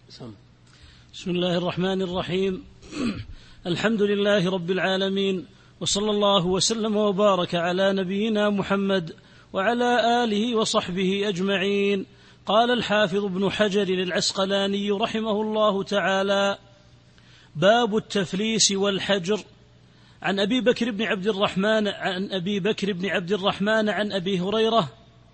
بسم الله الرحمن الرحيم. الحمد لله رب العالمين، وصلى الله وسلم وبارك على نبينا محمد وعلى آله وصحبه أجمعين. قال الحافظ ابن حجر العسقلاني رحمه الله تعالى: باب التفليس والحجر. عن أبي بكر بن عبد الرحمن عن أبي هريرة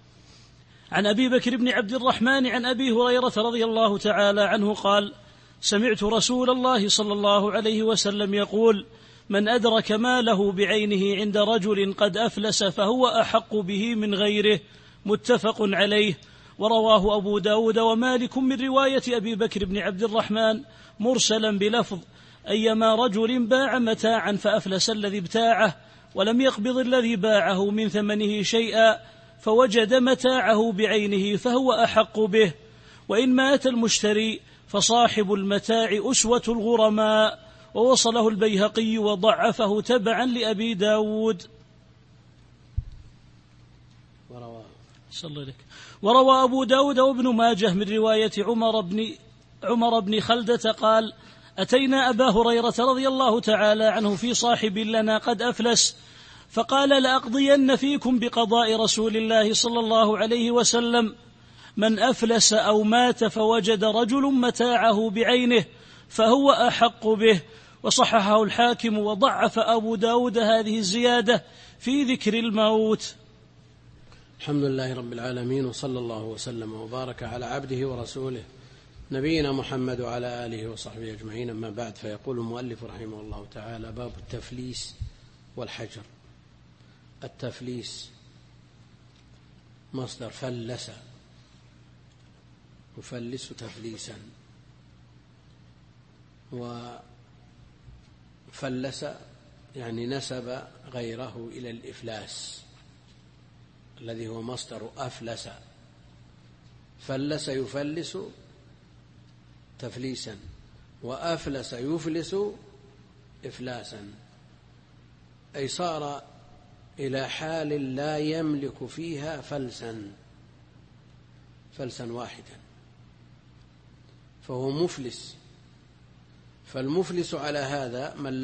عن أبي هريرة رضي الله تعالى عنه قال: سمعت رسول الله صلى الله عليه وسلم يقول: من أدرك ماله بعينه عند رجل قد أفلس فهو أحق به من غيره. متفق عليه. ورواه أبو داود ومالك من رواية أبي بكر بن عبد الرحمن مرسلا بلفظ: أيما رجل باع متاعا فأفلس الذي ابتاعه ولم يقبض الذي باعه من ثمنه شيئا فوجد متاعه بعينه فهو أحق به، وإن مات المشتري فصاحب المتاع أسوة الغرماء. ووصله البيهقي وضعفه تبعا لأبي داود. وروى أبو داود وابن ماجه من رواية عمر بن خلدة قال: أتينا أبا هريرة رضي الله تعالى عنه في صاحب لنا قد أفلس، فقال: لأقضين فيكم بقضاء رسول الله صلى الله عليه وسلم: من أفلس أو مات فوجد رجل متاعه بعينه فهو أحق به. وصححه الحاكم وضعف أبو داود هذه الزيادة في ذكر الموت. الحمد لله رب العالمين، وصلى الله وسلم وبارك على عبده ورسوله نبينا محمد وعلى آله وصحبه أجمعين. أما بعد، فيقول المؤلف رحمه الله تعالى: باب التفليس والحجر. التفليس مصدر فلس، يفلس تفليسا، وفلس يعني نسب غيره إلى الإفلاس الذي هو مصدر أفلس. فلس يفلس تفليسا، وأفلس يفلس إفلاسا، أي صار إلى حال لا يملك فيها فلسا واحدا، فهو مفلس. فالمفلس على هذا من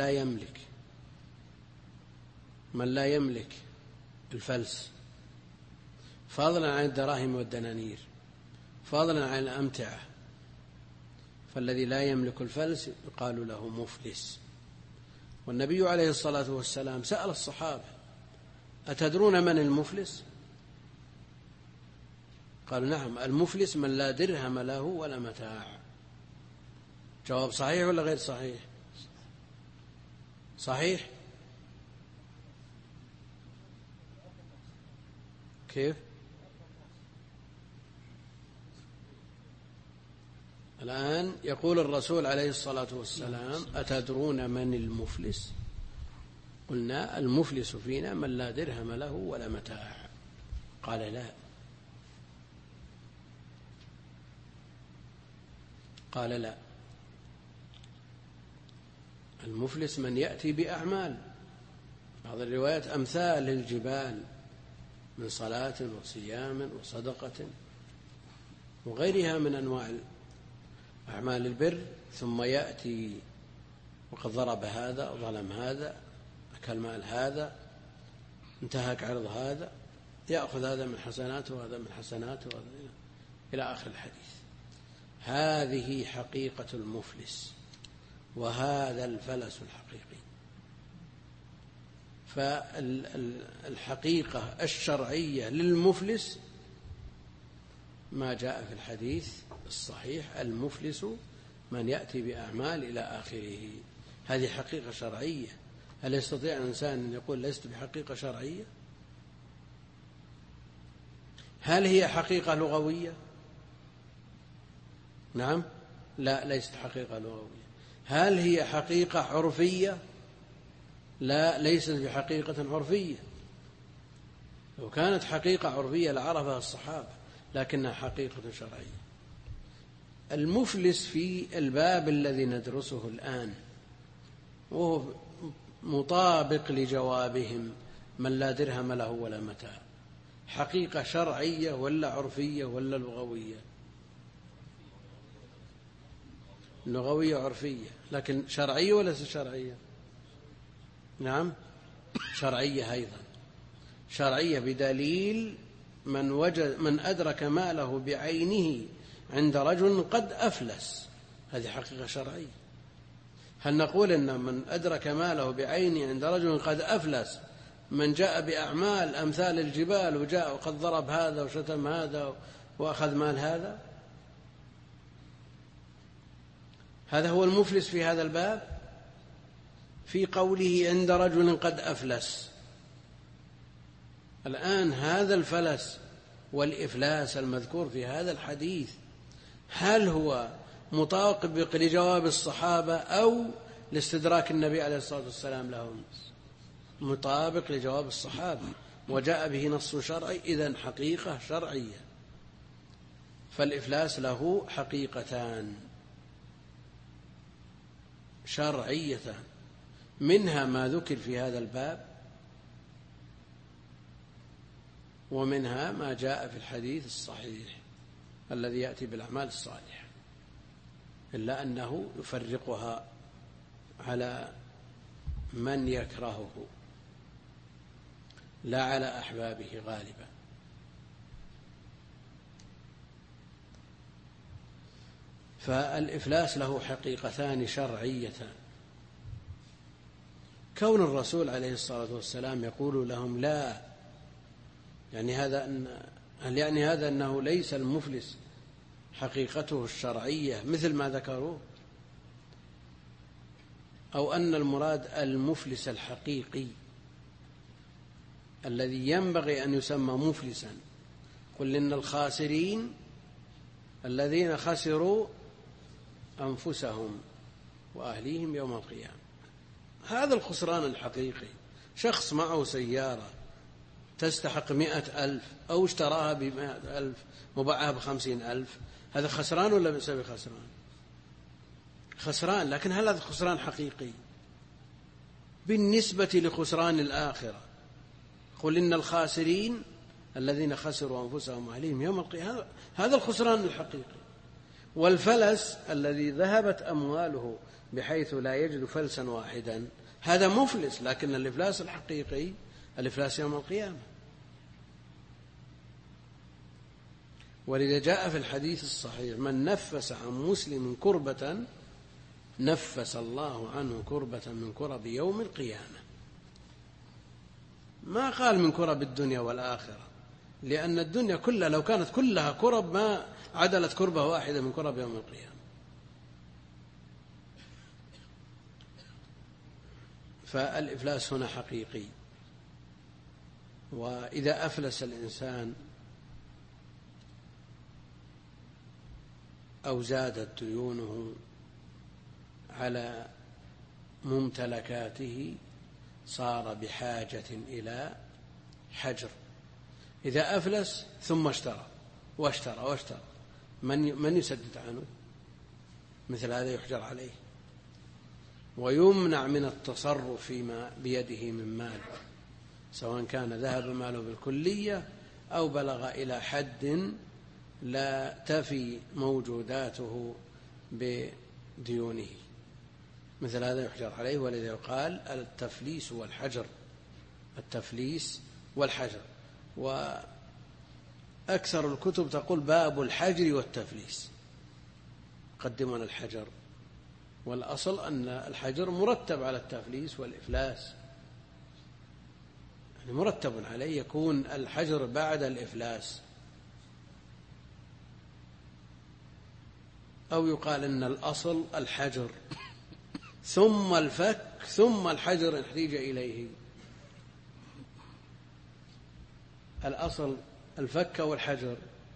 لا يملك الفلس، فضلا عن الدراهم والدنانير، فضلا عن الأمتعة. فالذي لا يملك الفلس يقال له مفلس. والنبي عليه الصلاة والسلام سأل الصحابة: أتدرون من المفلس؟ قالوا: نعم، المفلس من لا درهم له ولا متاع. جواب صحيح ولا غير صحيح؟ صحيح. كيف؟ الآن يقول الرسول عليه الصلاة والسلام: أتدرون من المفلس؟ قلنا: المفلس فينا من لا درهم له ولا متاع. قال: لا. قال: لا، المفلس من يأتي بأعمال، بعض الروايات أمثال الجبال، من صلاة وصيام وصدقة وغيرها من أنواع أعمال البر، ثم يأتي وقد ضرب هذا، ظلم هذا، أكل مال هذا، انتهك عرض هذا، يأخذ هذا من حسناته وهذا من حسناته إلى آخر الحديث. هذه حقيقة المفلس، وهذا الفلس الحقيقي. فالحقيقة الشرعية للمفلس ما جاء في الحديث الصحيح: المفلس من يأتي بأعمال إلى آخره. هذه حقيقة شرعية. هل يستطيع الإنسان أن يقول ليست بحقيقة شرعية؟ هل هي حقيقة لغوية؟ نعم، لا، ليست حقيقة لغوية. هل هي حقيقة عرفية؟ لا، ليست بحقيقة عرفية. لو كانت حقيقة عرفية لعرفها الصحابة، لكنها حقيقة شرعية. المفلس في الباب الذي ندرسه الآن وهو مطابق لجوابهم: من لا درهم له ولا متاع، حقيقة شرعية ولا عرفية ولا لغوية؟ لغوية وعرفية، لكن شرعية ولا شرعية؟ نعم شرعية أيضا، شرعية بدليل من أدرك ماله بعينه عند رجل قد أفلس، هذه حقيقة شرعية. هل نقول إن من أدرك ماله بعينه عند رجل قد أفلس من جاء بأعمال أمثال الجبال وجاء وقد ضرب هذا وشتم هذا وأخذ مال هذا، هذا هو المفلس في هذا الباب؟ في قوله عند رجل قد أفلس، الآن هذا الفلس والإفلاس المذكور في هذا الحديث هل هو مطابق لجواب الصحابة أو لاستدراك النبي عليه الصلاة والسلام لهم؟ مطابق لجواب الصحابة، وجاء به نص شرعي، إذن حقيقة شرعية. فالإفلاس له حقيقتان شرعيتان، منها ما ذكر في هذا الباب، ومنها ما جاء في الحديث الصحيح الذي يأتي بالأعمال الصالحة، إلا أنه يفرقها على من يكرهه لا على أحبابه غالبا. فالإفلاس له حقيقتان شرعيتان. كون الرسول عليه الصلاة والسلام يقول لهم لا، هل يعني هذا أنه ليس المفلس حقيقته الشرعية مثل ما ذكروا، أو أن المراد المفلس الحقيقي الذي ينبغي أن يسمى مفلسا؟ قل إن الخاسرين الذين خسروا أنفسهم وأهليهم يوم القيامة. هذا الخسران الحقيقي. شخص معه سيارة تستحق 100,000 أو اشتراها ب100,000 وباعها ب50,000، هذا خسران ولا بسبب خسران؟ خسران، لكن هل هذا خسران حقيقي بالنسبة لخسران الآخرة؟ قل إن الخاسرين الذين خسروا أنفسهم وأهليهم يوم القيامة، هذا الخسران الحقيقي. والفلس الذي ذهبت أمواله بحيث لا يجد فلسا واحدا، هذا مفلس، لكن الإفلاس الحقيقي الإفلاس يوم القيامة. ولذا جاء في الحديث الصحيح من نفس عن مسلم كربة نفس الله عنه كربة من كرب يوم القيامة. ما قال من كرب الدنيا والآخرة، لأن الدنيا كلها لو كانت كلها كرب ما عدلت كربة واحدة من كرب يوم القيامة. فالإفلاس هنا حقيقي. وإذا أفلس الإنسان أو زادت ديونه على ممتلكاته صار بحاجة إلى حجر. إذا أفلس ثم اشترى واشترى من يسدد عنه؟ مثل هذا يحجر عليه ويمنع من التصرف فيما بيده من مال، سواء كان ذهب ماله بالكلية أو بلغ إلى حد لا تفي موجوداته بديونه، مثل هذا يحجر عليه. ولذا يقال التفليس والحجر، التفليس والحجر. وأكثر الكتب تقول باب الحجر والتفليس، قدمنا الحجر، والأصل أن الحجر مرتب على التفليس والإفلاس، يعني مرتب عليه، يكون الحجر بعد الإفلاس. أو يقال أن الأصل الحجر ثم الفك ثم الحجر إن احتيج إليه. الأصل الفك والحجر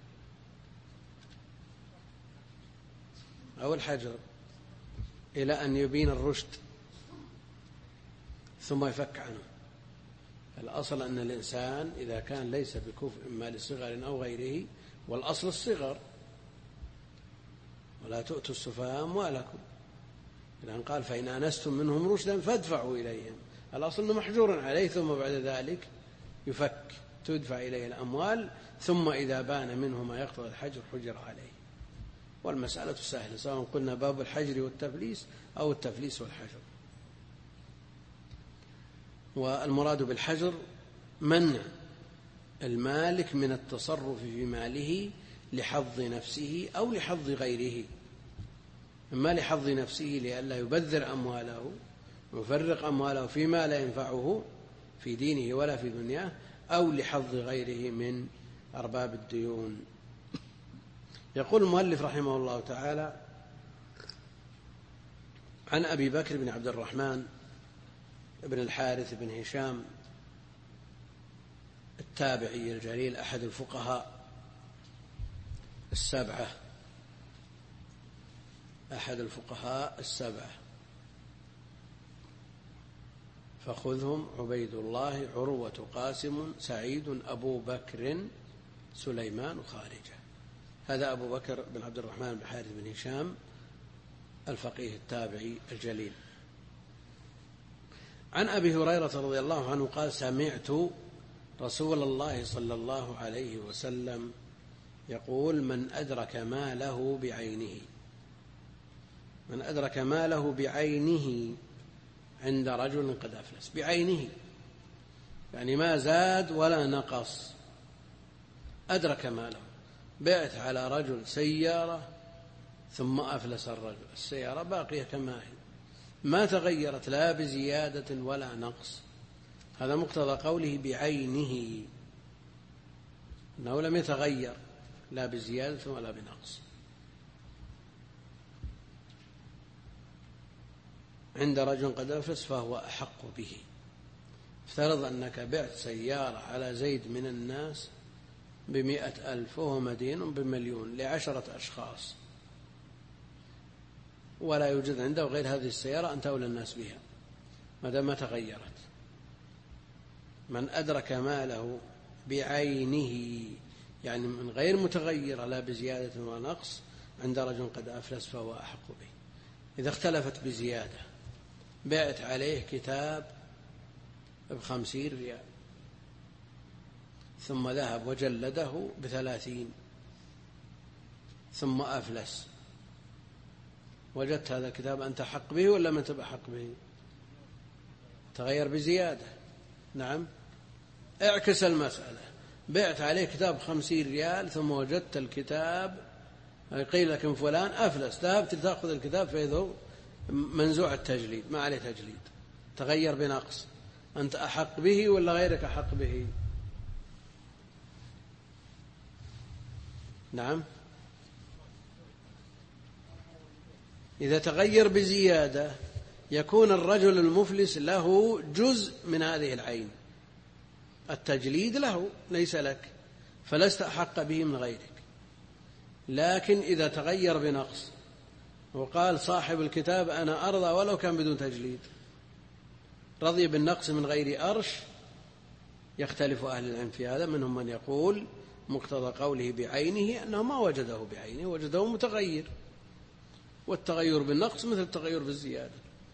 أو الحجر إلى أن يبين الرشد ثم يفك عنه. الأصل أن الإنسان إذا كان ليس بكفء إما لصغر أو غيره، والأصل الصغر، ولا تؤتوا السفهاء أموالكم، لأن قال فإن آنستم منهم رشدا فادفعوا إليهم. الأصل أنه محجور عليه، ثم بعد ذلك يفك، تدفع إليه الأموال، ثم إذا بان منه ما يقتضي الحجر حجر عليه. والمسألة سهلة، سواء قلنا باب الحجر والتفليس أو التفليس والحجر. والمراد بالحجر منع المالك من التصرف في ماله لحظ نفسه أو لحظ غيره، إما لحظ نفسه لئلا يبذر أمواله ويفرق أمواله فيما لا ينفعه في دينه ولا في دنياه، أو لحظ غيره من أرباب الديون. يقول المؤلف رحمه الله تعالى: عن أبي بكر بن عبد الرحمن بن الحارث بن هشام التابعي الجليل أحد الفقهاء السبعة، أحد الفقهاء السبعة، فخذهم: عبيد الله، عروة، قاسم، سعيد، أبو بكر، سليمان، خارجة. هذا أبو بكر بن عبد الرحمن بن الحارث بن هشام الفقيه التابعي الجليل. عن أبي هريرة رضي الله عنه قال: سمعت رسول الله صلى الله عليه وسلم يقول: من أدرك ماله بعينه، من أدرك ماله بعينه عند رجل قد أفلس. بعينه يعني ما زاد ولا نقص، أدرك ماله. بعت على رجل سيارة ثم أفلس الرجل، السيارة باقية كما هي، ما تغيرت لا بزيادة ولا نقص، هذا مقتضى قوله بعينه، أنه لم يتغير لا بزيادة ولا بنقص. عند رجل قد أفلس فهو أحق به. افترض أنك بعت سيارة على زيد من الناس ب100,000 وهو مدين ب1,000,000 ل10 أشخاص، ولا يوجد عنده غير هذه السيارة، أنت أولى الناس بها ما دام ما تغيرت. من أدرك ماله بعينه يعني من غير متغيرة لا بزيادة ولا نقص عند رجل قد أفلس فهو أحق به. إذا اختلفت بزيادة، بعت عليه كتاب ب50 ريال ثم ذهب وجلده ب30 ثم أفلس، وجدت هذا الكتاب أنت حق به ولا ما تبقى حق به؟ تغير بزيادة. نعم، اعكس المسألة، بعت عليه كتاب 50 ريال ثم وجدت الكتاب قيل لك من فلان أفلس، ذهبت تأخذ الكتاب فإذا منزوع التجليد، ما عليه تجليد، تغير بنقص، أنت أحق به ولا غيرك أحق به؟ نعم، إذا تغير بزيادة يكون الرجل المفلس له جزء من هذه العين، التجليد له ليس لك، فلست أحق به من غيرك. لكن إذا تغير بنقص وقال صاحب الكتاب أنا أرضى ولو كان بدون تجليد، رضي بالنقص من غير أرش، يختلف أهل العلم في هذا. منهم من يقول مقتضى قوله بعينه أنه ما وجده بعينه، وجده متغير، والتغير بالنقص مثل التغير بالزيادة،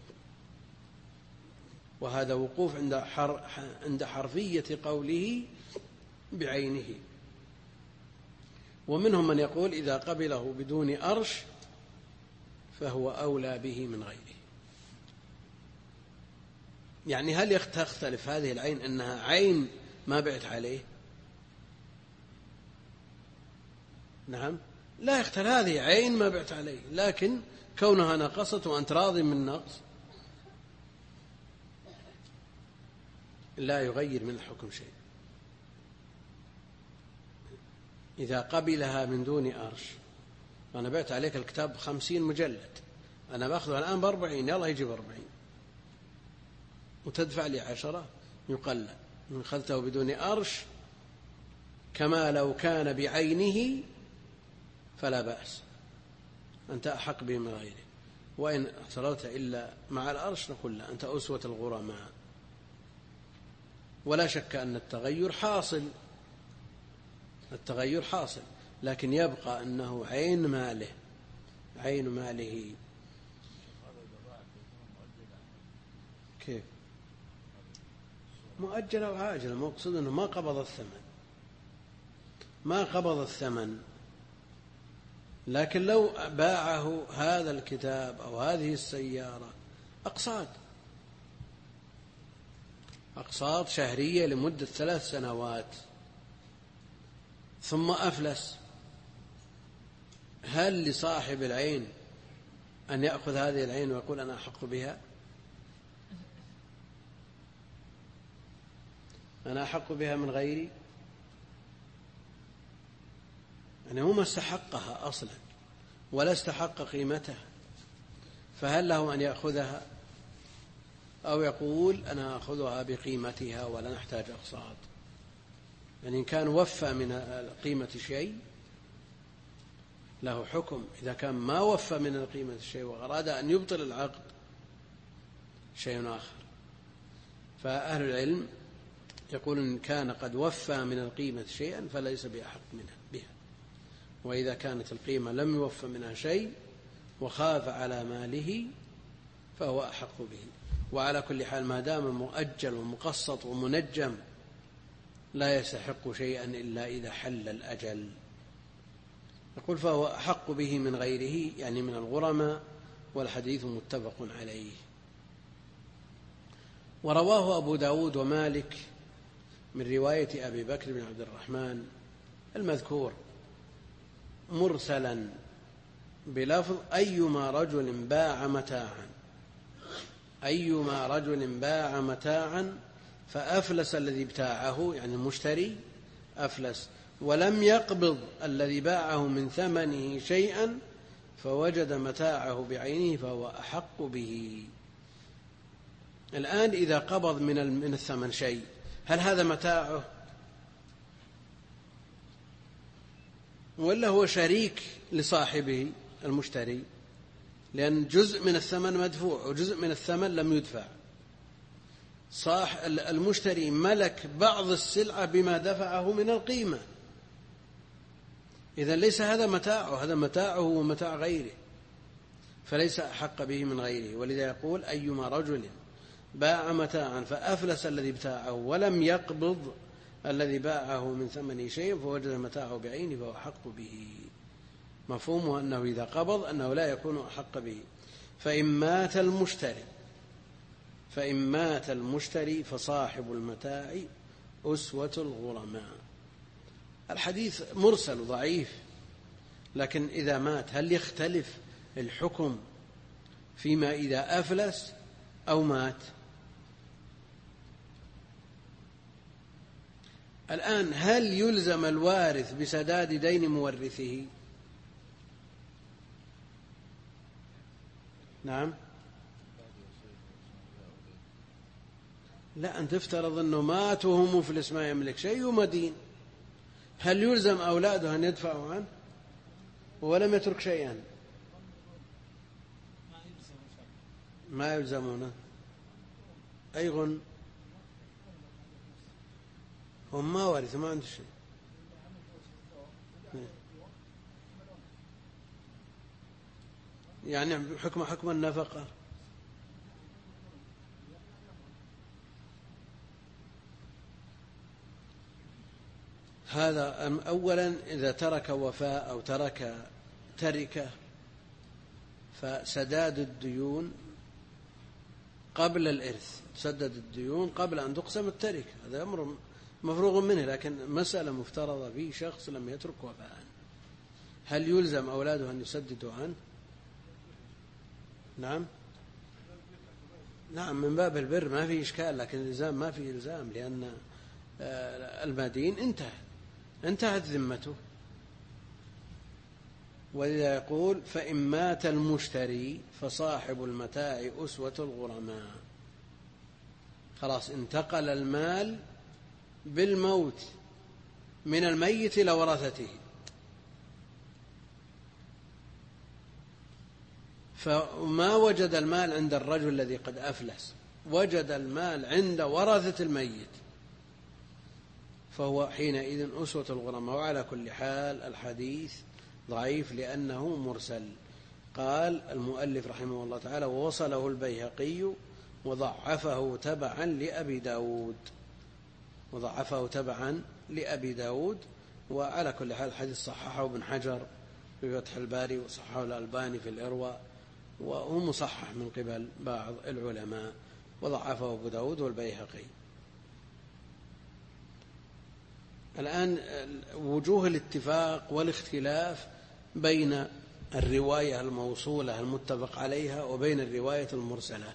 وهذا وقوف عند حرفية قوله بعينه. ومنهم من يقول إذا قبله بدون أرش فهو أولى به من غيره. يعني هل تختلف هذه العين أنها عين ما بعت عليه؟ نعم، لا يختلف، هذه عين ما بعت عليه، لكن كونها نقصت وأنت راضي من النقص لا يغير من الحكم شيء. إذا قبلها من دون أرش، أنا بعت عليك الكتاب 50 مجلد، أنا بأخذه الآن ب40، يلا يجي ب40 وتدفع لي 10، يقل من أخذته بدون أرش كما لو كان بعينه فلا بأس، أنت أحق به من غيره. وإن اعترضت إلا مع الأرش نقول لا، أنت أسوة الغرماء. ولا شك أن التغير حاصل، التغير حاصل، لكن يبقى أنه عين ماله، عين ماله. كيف مؤجل أو عاجل؟ المقصود أنه ما قبض الثمن، ما قبض الثمن، لكن لو باعه هذا الكتاب أو هذه السيارة أقساط شهرية لمدة 3 سنوات ثم أفلس، هل لصاحب العين أن يأخذ هذه العين ويقول أنا أحق بها؟ أنا أحق بها من غيري؟ يعني هو ما استحقها أصلا ولا استحق قيمتها، فهل له أن يأخذها أو يقول أنا أخذها بقيمتها ولا نحتاج أقساط؟ يعني إن كان وفى من قيمة شيء له حكم، إذا كان ما وفى من قيمة الشيء وأراد أن يبطل العقد شيء آخر. فأهل العلم يقول إن كان قد وفى من القيمة شيئا فليس بأحق بها، وإذا كانت القيمة لم يوفى منها شيء وخاف على ماله فهو أحق به. وعلى كل حال ما دام مؤجل ومقسط ومنجم لا يستحق شيئا إلا إذا حل الأجل. يقول فهو أحق به من غيره، يعني من الغرماء، والحديث متفق عليه. ورواه أبو داود ومالك من رواية أبي بكر بن عبد الرحمن المذكور مرسلا بلفظ أيما رجل باع متاعا فأفلس الذي ابتاعه، يعني المشتري أفلس، ولم يقبض الذي باعه من ثمنه شيئا فوجد متاعه بعينه فهو أحق به. الآن إذا قبض من الثمن شيء، هل هذا متاعه ولا هو شريك لصاحبه المشتري؟ لأن جزء من الثمن مدفوع وجزء من الثمن لم يدفع. المشتري ملك بعض السلعة بما دفعه من القيمة، إذن ليس هذا متاعه، هذا متاعه ومتاع غيره، فليس أحق به من غيره. ولذا يقول أيما رجل باع متاعا فأفلس الذي ابتاعه ولم يقبض الذي باعه من ثمنه شيء فوجد متاعه بعينه فهو أحق به. مفهومه أنه إذا قبض أنه لا يكون أحق به. فإن مات المشتري فصاحب المتاع أسوة الغرماء. الحديث مرسل ضعيف، لكن إذا مات هل يختلف الحكم فيما إذا أفلس أو مات؟ الآن هل يلزم الوارث بسداد دين مورثه؟ نعم. لا، أن تفترض أنه مات وهو مفلس ما يملك شيء ومدين، هل يلزم أولاده أن يدفعوا عنه ولم يترك شيئا؟ ما يلزمونه. أي غن هم ما ورثوا، ما عنده شيء. يعني حكم النفقة. هذا أولا إذا ترك وفاء أو ترك تركة فسداد الديون قبل الإرث، تسدد الديون قبل أن تقسم التركة، هذا أمر مفروغ منه. لكن مسألة مفترضة في شخص لم يترك وفاء، هل يلزم أولاده أن يسددوا عنه؟ نعم من باب البر ما في إشكال، لكن الإلزام ما في إلزام، لأن المدين انتهت ذمته. ولذا يقول فإن مات المشتري فصاحب المتاع أسوة الغرماء. خلاص انتقل المال بالموت من الميت إلى ورثته، فما وجد المال عند الرجل الذي قد أفلس، وجد المال عند ورثة الميت، فهو حينئذ أسوة الغرماء. وعلى كل حال الحديث ضعيف لأنه مرسل. قال المؤلف رحمه الله تعالى ووصله البيهقي وضعفه تبعا لأبي داود. وعلى كل حال الحديث صححه ابن حجر في فتح الباري، وصححه الألباني في الإرواء، وهو مصحح من قبل بعض العلماء، وضعفه أبو داود والبيهقي. الآن وجوه الاتفاق والاختلاف بين الرواية الموصولة المتفق عليها وبين الرواية المرسلة.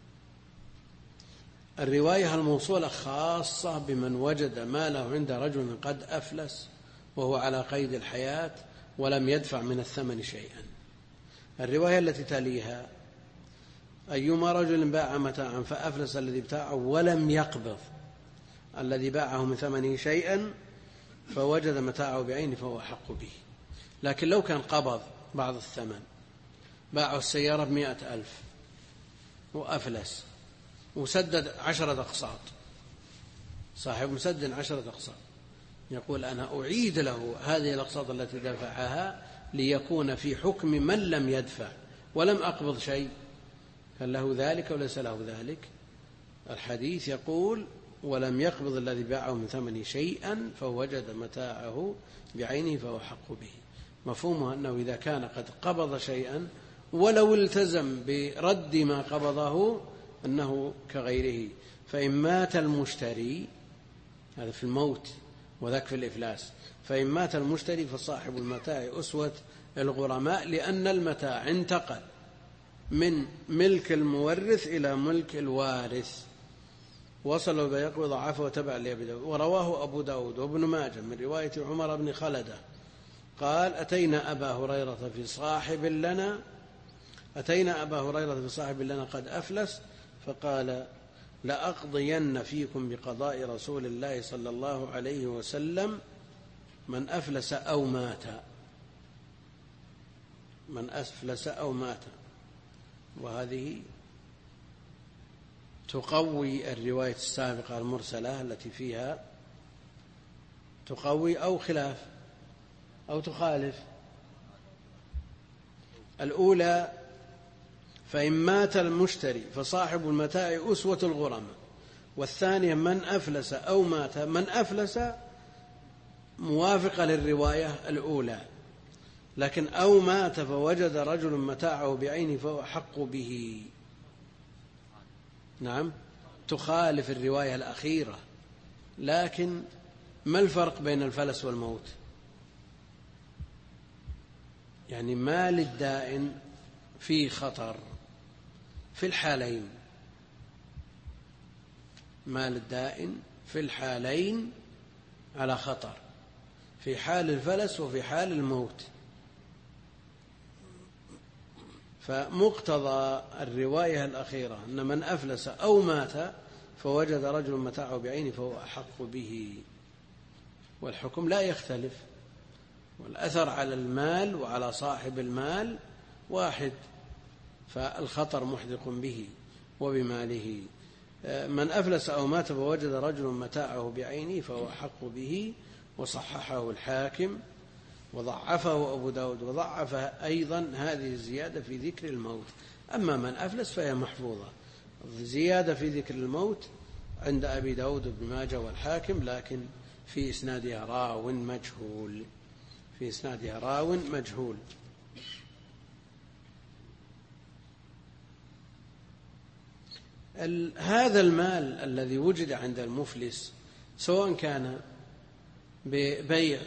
الرواية الموصولة خاصة بمن وجد ماله عند رجل قد أفلس وهو على قيد الحياة ولم يدفع من الثمن شيئا. الرواية التي تليها: أيما رجل باع متاعا فأفلس الذي ابتاعه ولم يقبض الذي باعه من ثمنه شيئا فوجد متاعه بعينه فهو أحق به. لكن لو كان قبض بعض الثمن، باعه السيارة ب100,000 وأفلس وسدد 10 أقساط، صاحب مسدد 10 أقساط، يقول أنا أعيد له هذه الأقساط التي دفعها ليكون في حكم من لم يدفع ولم أقبض شيء، هل له ذلك وليس له ذلك؟ الحديث يقول: ولم يقبض الذي باعه من ثمنه شيئا فوجد متاعه بعينه فهو حق به. مفهومه أنه إذا كان قد قبض شيئا ولو التزم برد ما قبضه أنه كغيره. فإن مات المشتري، هذا في الموت وذاك في الإفلاس، فإن مات المشتري فصاحب المتاع أسوة الغرماء، لأن المتاع انتقل من ملك المورث إلى ملك الوارث. وصل البيهقي وضعفه وتبع لأبي داود. ورواه أبو داود وابن ماجه من رواية عمر بن خلدة قال: أتينا أبا هريرة في صاحب لنا قد أفلس فقال: لأقضين فيكم بقضاء رسول الله صلى الله عليه وسلم من أفلس أو مات. وهذه تقوي الرواية السابقة المرسلة التي فيها تقوي أو خلاف أو تخالف. الأولى: فإن مات المشتري فصاحب المتاع أسوة الغرماء. والثانية: من أفلس أو مات. من أفلس موافقة للرواية الأولى، لكن أو مات فوجد رجل متاعه بعينه فهو أحق به. نعم، تخالف الرواية الأخيرة. لكن ما الفرق بين الفلس والموت؟ يعني مال الدائن فيه خطر في الحالين، مال الدائن في الحالين على خطر، في حال الفلس وفي حال الموت. فمقتضى الرواية الأخيرة أن من أفلس أو مات فوجد رجل متاعه بعينه فهو أحق به، والحكم لا يختلف، والأثر على المال وعلى صاحب المال واحد، فالخطر محدق به وبماله. من أفلس أو مات فوجد رجل متاعه بعينه فهو أحق به. وصححه الحاكم وضعفه أبو داود، وضعف أيضا هذه الزيادة في ذكر الموت. أما من أفلس فهي محفوظة، زيادة في ذكر الموت عند أبي داود بن ماجه والحاكم، لكن في إسنادها راو مجهول. هذا المال الذي وجد عند المفلس سواء كان ببيع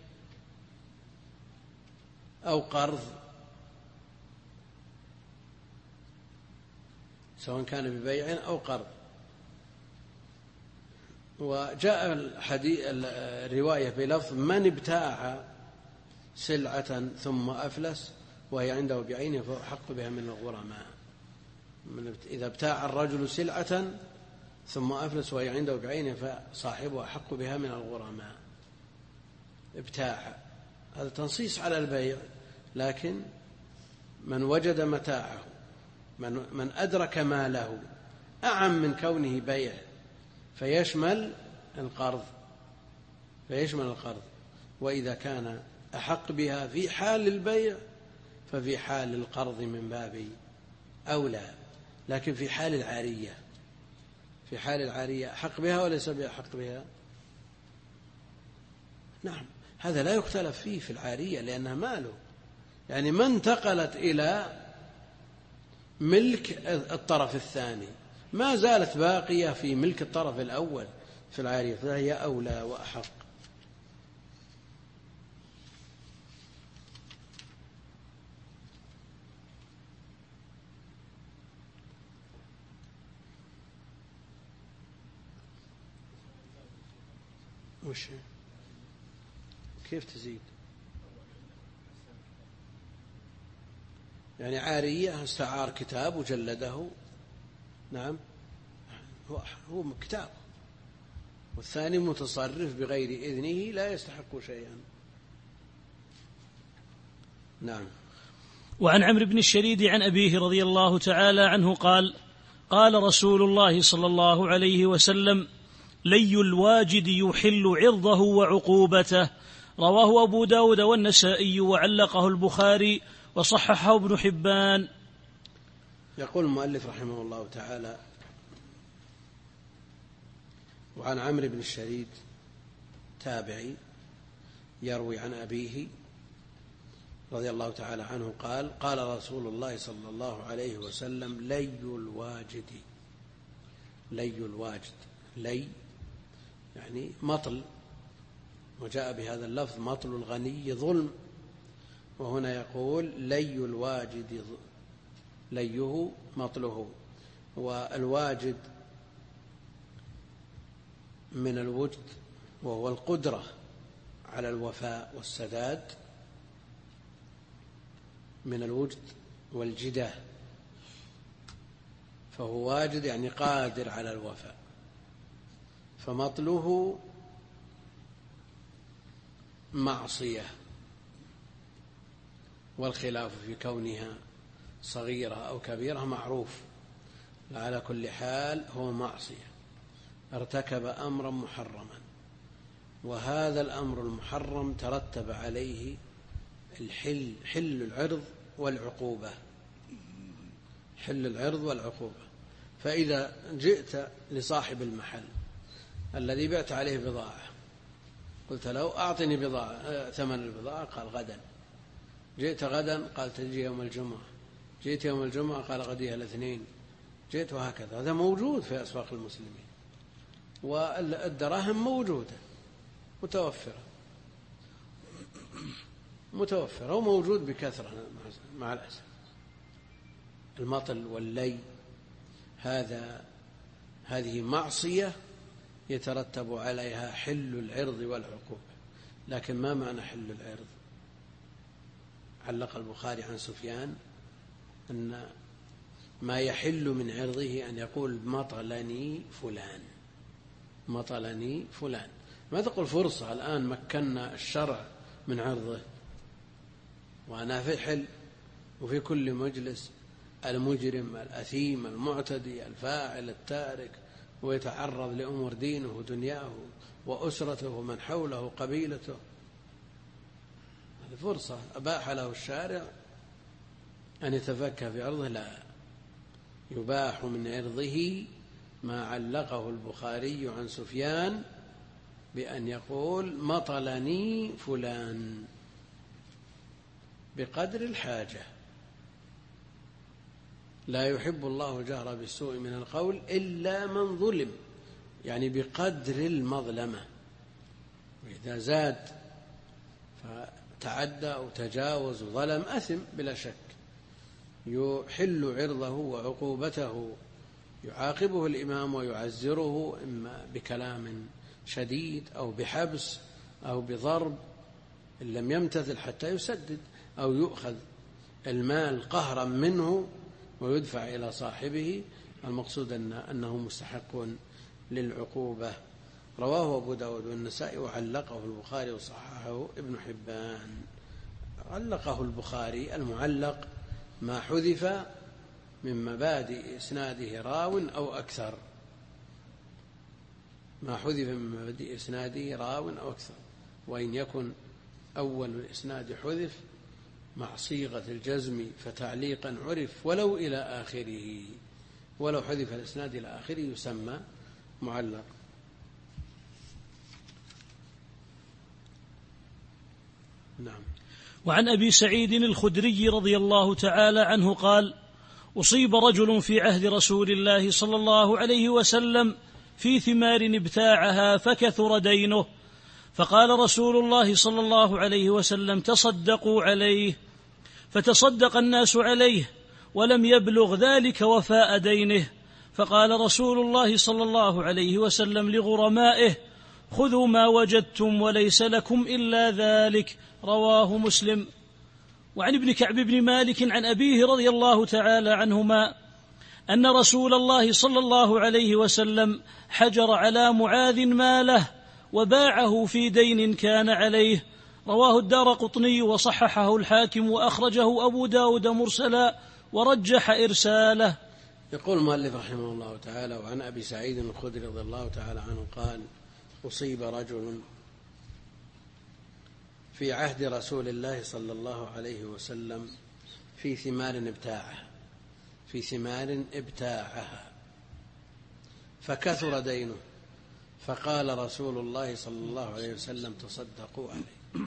أو قرض، وجاء الرواية بلفظ: من ابتاع سلعة ثم أفلس وهي عنده بعينه فهو أحق بها من الغرماء. إذا ابتاع الرجل سلعة ثم أفلس وهي عنده بعينه فصاحبه أحق بها من الغرماء. ابتاع هذا تنصيص على البيع، لكن من وجد متاعه، من أدرك ماله، أعم من كونه بيع، فيشمل القرض. وإذا كان أحق بها في حال البيع ففي حال القرض من باب أولى. لكن في حال العارية أحق بها وليس بأحق بها؟ نعم، هذا لا يختلف فيه في العارية لأنها ماله، يعني ما انتقلت إلى ملك الطرف الثاني، ما زالت باقية في ملك الطرف الأول في العارية، فهي أولى وأحق. وش كيف تزيد؟ يعني عارية استعار كتاب وجلده، نعم هو كتاب، والثاني متصرف بغير إذنه لا يستحق شيئا. نعم. وعن عمرو بن الشريد عن أبيه رضي الله تعالى عنه قال: قال رسول الله صلى الله عليه وسلم: لي الواجد يحل عرضه وعقوبته. رواه أبو داود والنسائي وعلقه البخاري وصححه ابن حبان. يقول المؤلف رحمه الله تعالى: وعن عمرو بن الشريد تابعي يروي عن أبيه رضي الله تعالى عنه قال: قال رسول الله صلى الله عليه وسلم: لي الواجد. لي الواجد، لي يعني مطل، وجاء بهذا اللفظ: مطل الغني ظلم. وهنا يقول: لي الواجد، ليه مطله. والواجد من الوجد، وهو القدرة على الوفاء والسداد، من الوجد والجدة، فهو واجد يعني قادر على الوفاء. فمطله معصية، والخلاف في كونها صغيرة أو كبيرة معروف، على كل حال هو معصية، ارتكب أمرا محرما، وهذا الأمر المحرم ترتب عليه حل العرض والعقوبة، حل العرض والعقوبة. فإذا جئت لصاحب المحل الذي بعت عليه بضاعة، قلت له: أعطني بضاعة، ثمن البضاعة، قال: غدا. جئت غدا، قال: تجي يوم الجمعة. جئت يوم الجمعة، قال: غديها الاثنين. جئت، وهكذا. هذا موجود في أسواق المسلمين، والدراهم موجودة متوفرة وموجود بكثرة مع الأسف. المطل واللي هذه معصية يترتب عليها حل العرض والعقوبة. لكن ما معنى حل العرض؟ علق البخاري عن سفيان أن ما يحل من عرضه أن يقول: مطلني فلان، مطلني فلان. ما تقول فرصة الآن مكنا الشرع من عرضه، وأنا في حل، وفي كل مجلس المجرم الأثيم المعتدي الفاعل التارك ويتعرض لأمور دينه ودنياه وأسرته ومن حوله قبيلته. هذه فرصة أباح له الشارع أن يتفكى في عرضه. لا، يباح من عرضه ما علقه البخاري عن سفيان بأن يقول: مطلني فلان، بقدر الحاجة. لا يحب الله جهر بالسوء من القول إلا من ظلم، يعني بقدر المظلمة. وإذا زاد فتعدى أو تجاوز وظلم أثم بلا شك. يحل عرضه وعقوبته، يعاقبه الإمام ويعزره، إما بكلام شديد أو بحبس أو بضرب إن لم يمتثل حتى يسدد، أو يؤخذ المال قهرا منه ويدفع إلى صاحبه. المقصود أنه مستحق للعقوبة. رواه أبو داود والنسائي وعلقه البخاري وصححه ابن حبان. علقه البخاري: المعلق ما حذف من مبادئ إسناده راو أو أكثر، ما حذف من مبادئ إسناده راو أو أكثر، وإن يكن أول الإسناد حذف مع صيغة الجزم فتعليقا عرف ولو إلى آخره، ولو حذف الإسناد إلى آخره يسمى معلق. نعم. وعن أبي سعيد الخدري رضي الله تعالى عنه قال: أصيب رجل في عهد رسول الله صلى الله عليه وسلم في ثمار ابتاعها فكثر دينه، فقال رسول الله صلى الله عليه وسلم: تصدقوا عليه، فتصدق الناس عليه ولم يبلغ ذلك وفاء دينه، فقال رسول الله صلى الله عليه وسلم لغرمائه: خذوا ما وجدتم وليس لكم إلا ذلك. رواه مسلم. وعن ابن كعب بن مالك عن أبيه رضي الله تعالى عنهما أن رسول الله صلى الله عليه وسلم حجر على معاذ ماله وباعه في دين كان عليه. رواه الدارقطني وصححه الحاكم وأخرجه أبو داود مرسلا ورجح إرساله. يقول المؤلف رحمه الله تعالى: وعن أبي سعيد الخدري رضي الله تعالى عنه قال: أصيب رجل في عهد رسول الله صلى الله عليه وسلم في ثمار ابتاعها فكثر دينه، فقال رسول الله صلى الله عليه وسلم: تصدقوا عليه.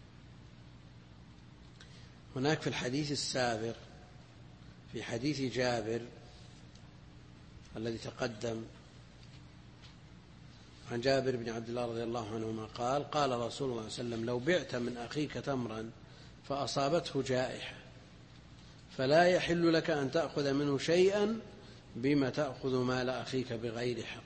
هناك في الحديث السابق في حديث جابر الذي تقدم عن جابر بن عبد الله رضي الله عنهما قال: قال رسول الله صلى الله عليه وسلم: لو بعت من أخيك تمرا فأصابته جائحة فلا يحل لك أن تأخذ منه شيئا بما تأخذ مال أخيك بغير حق.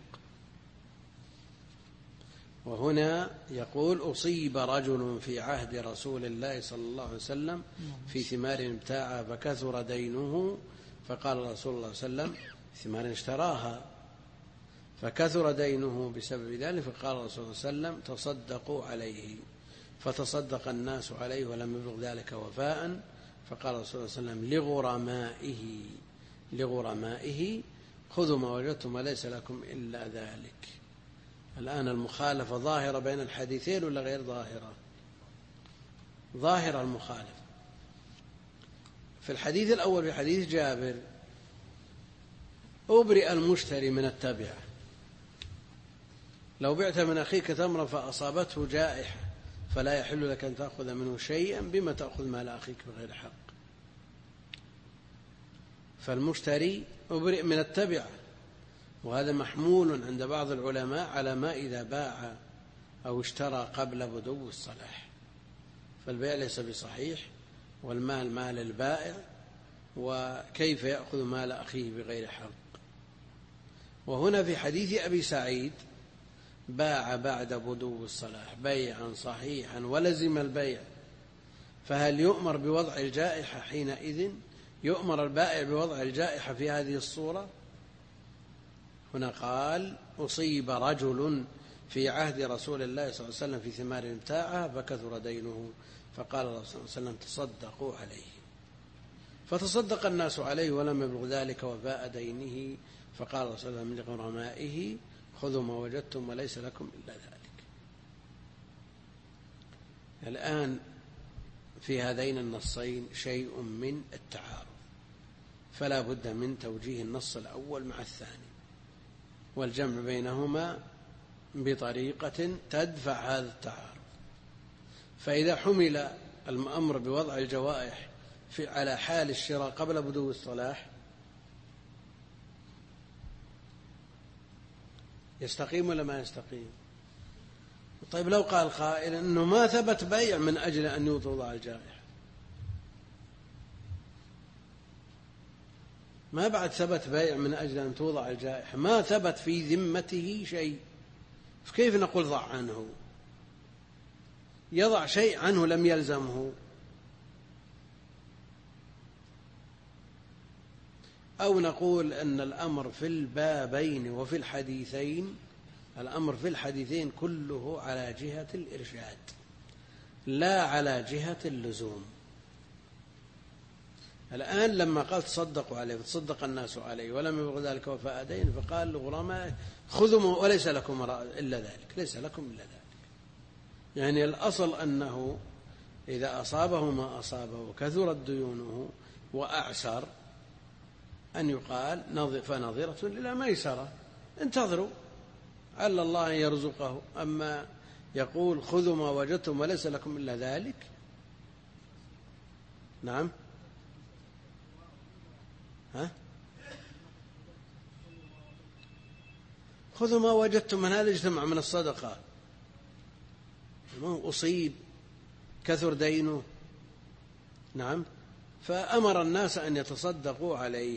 وهنا يقول: أصيب رجل في عهد رسول الله صلى الله عليه وسلم في ثمار ابتاعها فكثر دينه، فقال رسول الله صلى الله عليه وسلم: ثمار اشتراها فكثر دينه بسبب ذلك، فقال رسول الله صلى الله عليه وسلم: تصدقوا عليه، فتصدق الناس عليه ولم يبلغ ذلك وفاء، فقال رسول الله صلى الله عليه وسلم: لغرمائه خذوا ما وجدتم وليس لكم إلا ذلك. الآن المخالفة ظاهرة بين الحديثين ولا غير ظاهرة؟ ظاهرة المخالفة. في الحديث الأول في حديث جابر أبرئ المشتري من التبع، لو بعت من أخيك تمرا فأصابته جائحة فلا يحل لك أن تأخذ منه شيئا بما تأخذ مال أخيك بغير حق. فالمشتري أبرئ من التبع، وهذا محمول عند بعض العلماء على ما إذا باع أو اشترى قبل بدو الصلاح، فالبيع ليس بصحيح والمال مال البائع، وكيف يأخذ مال أخيه بغير حق. وهنا في حديث أبي سعيد باع بعد بدو الصلاح بيعا صحيحا ولزم البيع، فهل يؤمر بوضع الجائحة حينئذ؟ يؤمر البائع بوضع الجائحة في هذه الصورة؟ هنا قال: أصيب رجل في عهد رسول الله صلى الله عليه وسلم في ثمار ابتاعها فكثر دينه، فقال الرسول صلى الله عليه وسلم: تصدقوا عليه، فتصدق الناس عليه ولم يبلغ ذلك وفاء دينه، فقال الرسول صلى الله عليه وسلم لغرمائه: خذوا ما وجدتم وليس لكم إلا ذلك. الآن في هذين النصين شيء من التعارض، فلا بد من توجيه النص الأول مع الثاني والجمع بينهما بطريقة تدفع هذا التعارض. فإذا حمل الأمر بوضع الجوائح على حال الشراء قبل بدو الصلاح يستقيم ولا ما يستقيم؟ طيب لو قال قائل أنه ما ثبت بيع من أجل أن يوضع الجائحة، ما بعد ثبت بيع من أجل أن توضع الجائحة، ما ثبت في ذمته شيء، فكيف نقول ضع عنه؟ يضع شيء عنه لم يلزمه. أو نقول أن الأمر في البابين وفي الحديثين، الأمر في الحديثين كله على جهة الإرشاد لا على جهة اللزوم. الآن لما قال تصدقوا عليه فتصدق الناس عليه ولم يبلغ ذلك وفاء دين، فقال لغرمائه: خذوا وليس لكم إلا ذلك، ليس لكم إلا ذلك. يعني الأصل أنه إذا أصابه ما أصابه وكثرت ديونه وأعسر أن يقال فنظرة إلى ميسرة، انتظروا عل الله أن يرزقه. أما يقول خذوا ما وجدتم وليس لكم إلا ذلك، نعم. خذوا ما وجدتم من هذا اجتمع من الصدقة، أصيب كثر دينه، نعم، فأمر الناس أن يتصدقوا عليه،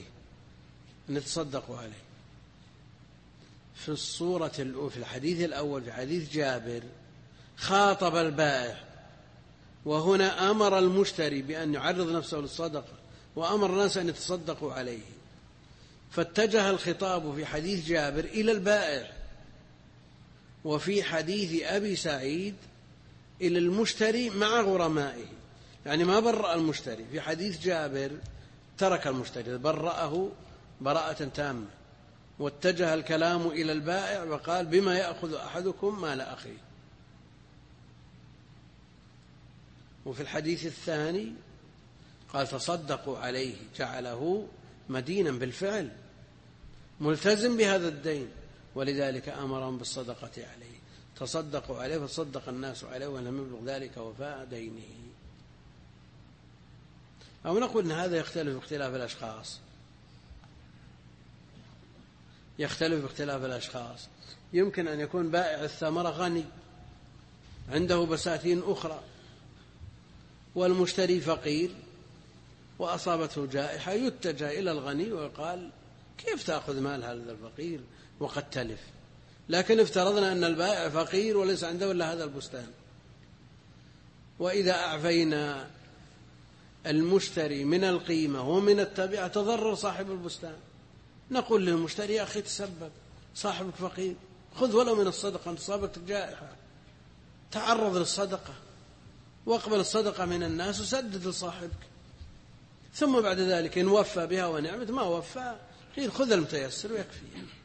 في الصورة في الحديث الأول في حديث جابر خاطب البائع، وهنا أمر المشتري بأن يعرض نفسه للصدقة، وأمر الناس أن يتصدقوا عليه، فاتجه الخطاب في حديث جابر إلى البائع، وفي حديث أبي سعيد إلى المشتري مع غرمائه، يعني ما برأ المشتري. في حديث جابر ترك المشتري، برأه براءة تامة، واتجه الكلام إلى البائع وقال بما يأخذ أحدكم مال أخيه. وفي الحديث الثاني قال تصدقوا عليه، جعله مدينا بالفعل ملتزم بهذا الدين، ولذلك أمرهم بالصدقة عليه، تصدقوا عليه فصدق الناس عليه ولم يبلغ ذلك وفاء دينه. أو نقول أن هذا يختلف باختلاف الأشخاص، يمكن أن يكون بائع الثمرة غني عنده بساتين أخرى، والمشتري فقير وأصابته جائحة، يتجه إلى الغني ويقال كيف تأخذ مال هذا الفقير وقد تلف. لكن افترضنا أن البائع فقير وليس عنده إلا هذا البستان، وإذا أعفينا المشتري من القيمة ومن التبعة تضرر صاحب البستان، نقول للمشتري يا أخي تسبب، صاحبك فقير، خذ ولو من الصدقة، أنت صابتك جائحة، تعرض للصدقة واقبل الصدقة من الناس وسدد لصاحبك، ثم بعد ذلك إن وفى بها ونعمت، ما وفى قيل خذ المتيسر ويكفي.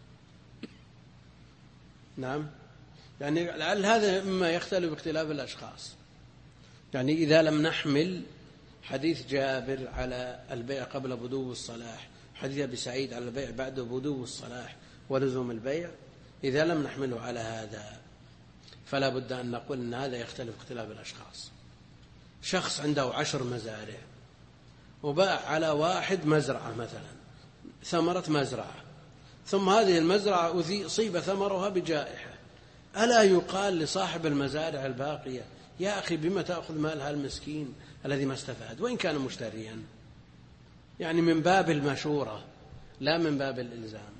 نعم، يعني لعل هذا مما يختلف باختلاف الأشخاص. يعني إذا لم نحمل حديث جابر على البيع قبل بدو الصلاح، حديث أبي سعيد على البيع بعد بدو الصلاح ولزوم البيع، إذا لم نحمله على هذا فلا بد أن نقول أن هذا يختلف باختلاف الأشخاص. شخص عنده 10 مزارع وباع على واحد مزرعة مثلا، ثمرة مزرعة، ثم هذه المزرعة أصيب ثمرها بجائحة، ألا يقال لصاحب المزارع الباقية يا أخي بما تأخذ مال هالمسكين الذي ما استفاد وإن كان مشتريا؟ يعني من باب المشورة لا من باب الإلزام.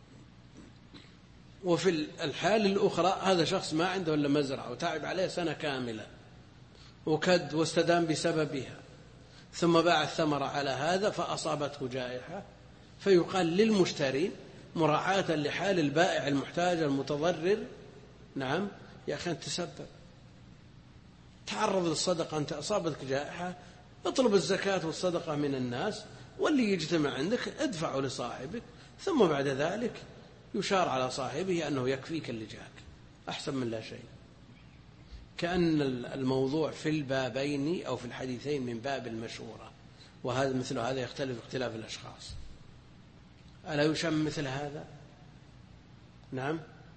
وفي الحال الأخرى هذا شخص ما عنده إلا مزرعة وتعب عليه سنة كاملة وكد واستدام بسببها، ثم باع الثمرة على هذا فأصابته جائحة، فيقال للمشتري مراعاة لحال البائع المحتاج المتضرر، نعم يا أخي أنت تسبب، تعرض للصدقة، أنت أصابتك جائحة، اطلب الزكاة والصدقة من الناس، واللي يجتمع عندك ادفعه لصاحبك، ثم بعد ذلك يشار على صاحبه أنه يكفيك اللي جاك، أحسن من لا شيء. كأن الموضوع في البابين أو في الحديثين من باب المشورة، وهذا مثل هذا يختلف اختلاف الأشخاص. ألا يشم مثل هذا؟ نعم.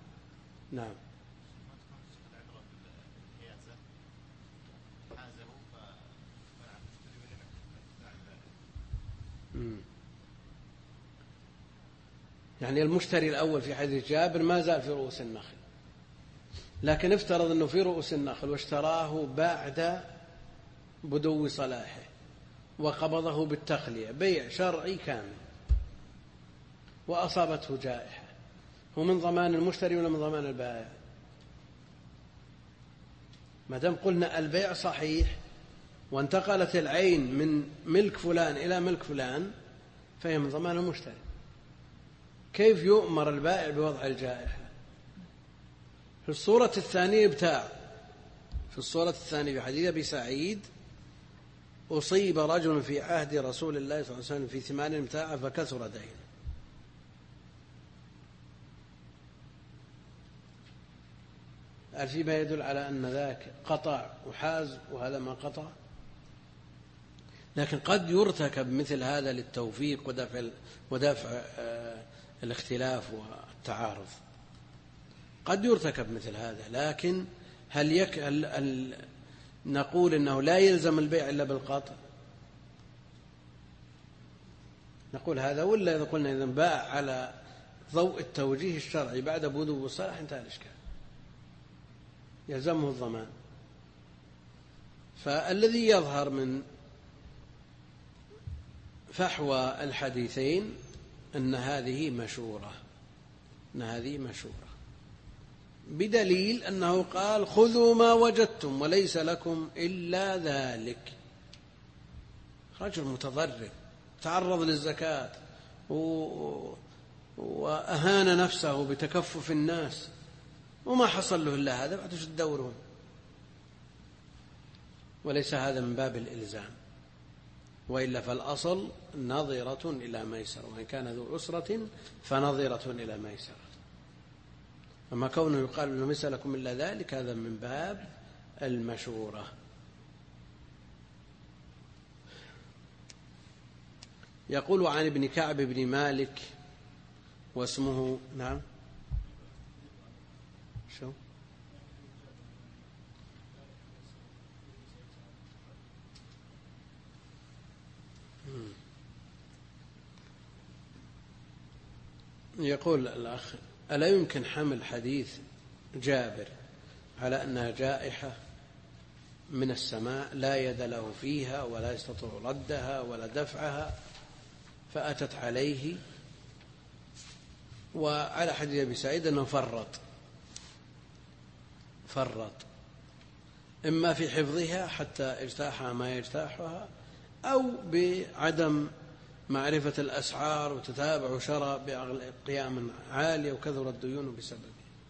يعني المشتري الأول في حديث جابر ما زال في رؤوس النخل، لكن افترض أنه في رؤوس النخل واشتراه بعد بدو صلاحه وقبضه بالتخلية، بيع شرعي كامل، وأصابته جائحة، هو من ضمان المشتري ولا من ضمان البائع؟ ما دام قلنا البيع صحيح وانتقلت العين من ملك فلان إلى ملك فلان فهي من ضمان المشتري، كيف يؤمر البائع بوضع الجائحة؟ في الصورة الثانية ابتاع، في الصورة الثانية في حديث أبي سعيد أصيب رجل في عهد رسول الله صلى الله عليه وسلم في 8 امتاع فكثر دينه. هل في ما يدل على أن ذاك قطع وحاز وهذا ما قطع؟ لكن قد يرتكب مثل هذا للتوفيق ودفع الاختلاف والتعارض، قد يرتكب مثل هذا، لكن هل نقول إنه لا يلزم البيع إلا بالقطع؟ نقول هذا، ولا إذا قلنا إذا باع على ضوء التوجيه الشرعي بعد بدو الصلاح انتهى الإشكال، يلزمه الضمان. فالذي يظهر من فحوى الحديثين أن هذه مشورة، بدليل أنه قال خذوا ما وجدتم وليس لكم إلا ذلك. رجل متضرر تعرض للزكاة وأهان نفسه بتكفف الناس وما حصل له إلا هذا، بعد شو تدورون؟ وليس هذا من باب الإلزام، وإلا فالأصل نظرة إلى ميسرة، وإن كان ذو عسرة فنظرة إلى ميسرة. أما كونه يقال له ليس لكم إلا ذلك هذا من باب المشورة. يقول عن ابن كعب بن مالك واسمه نعم شو يقول الأخ: ألا يمكن حمل حديث جابر على أنها جائحة من السماء لا يد له فيها ولا يستطيع ردها ولا دفعها فأتت عليه، وعلى حديث أبي سعيد أنه فرط إما في حفظها حتى اجتاحها ما يجتاحها، أو بعدم معرفة الأسعار وتتابع شراء بقيام عالية وكثر الديون بسببه.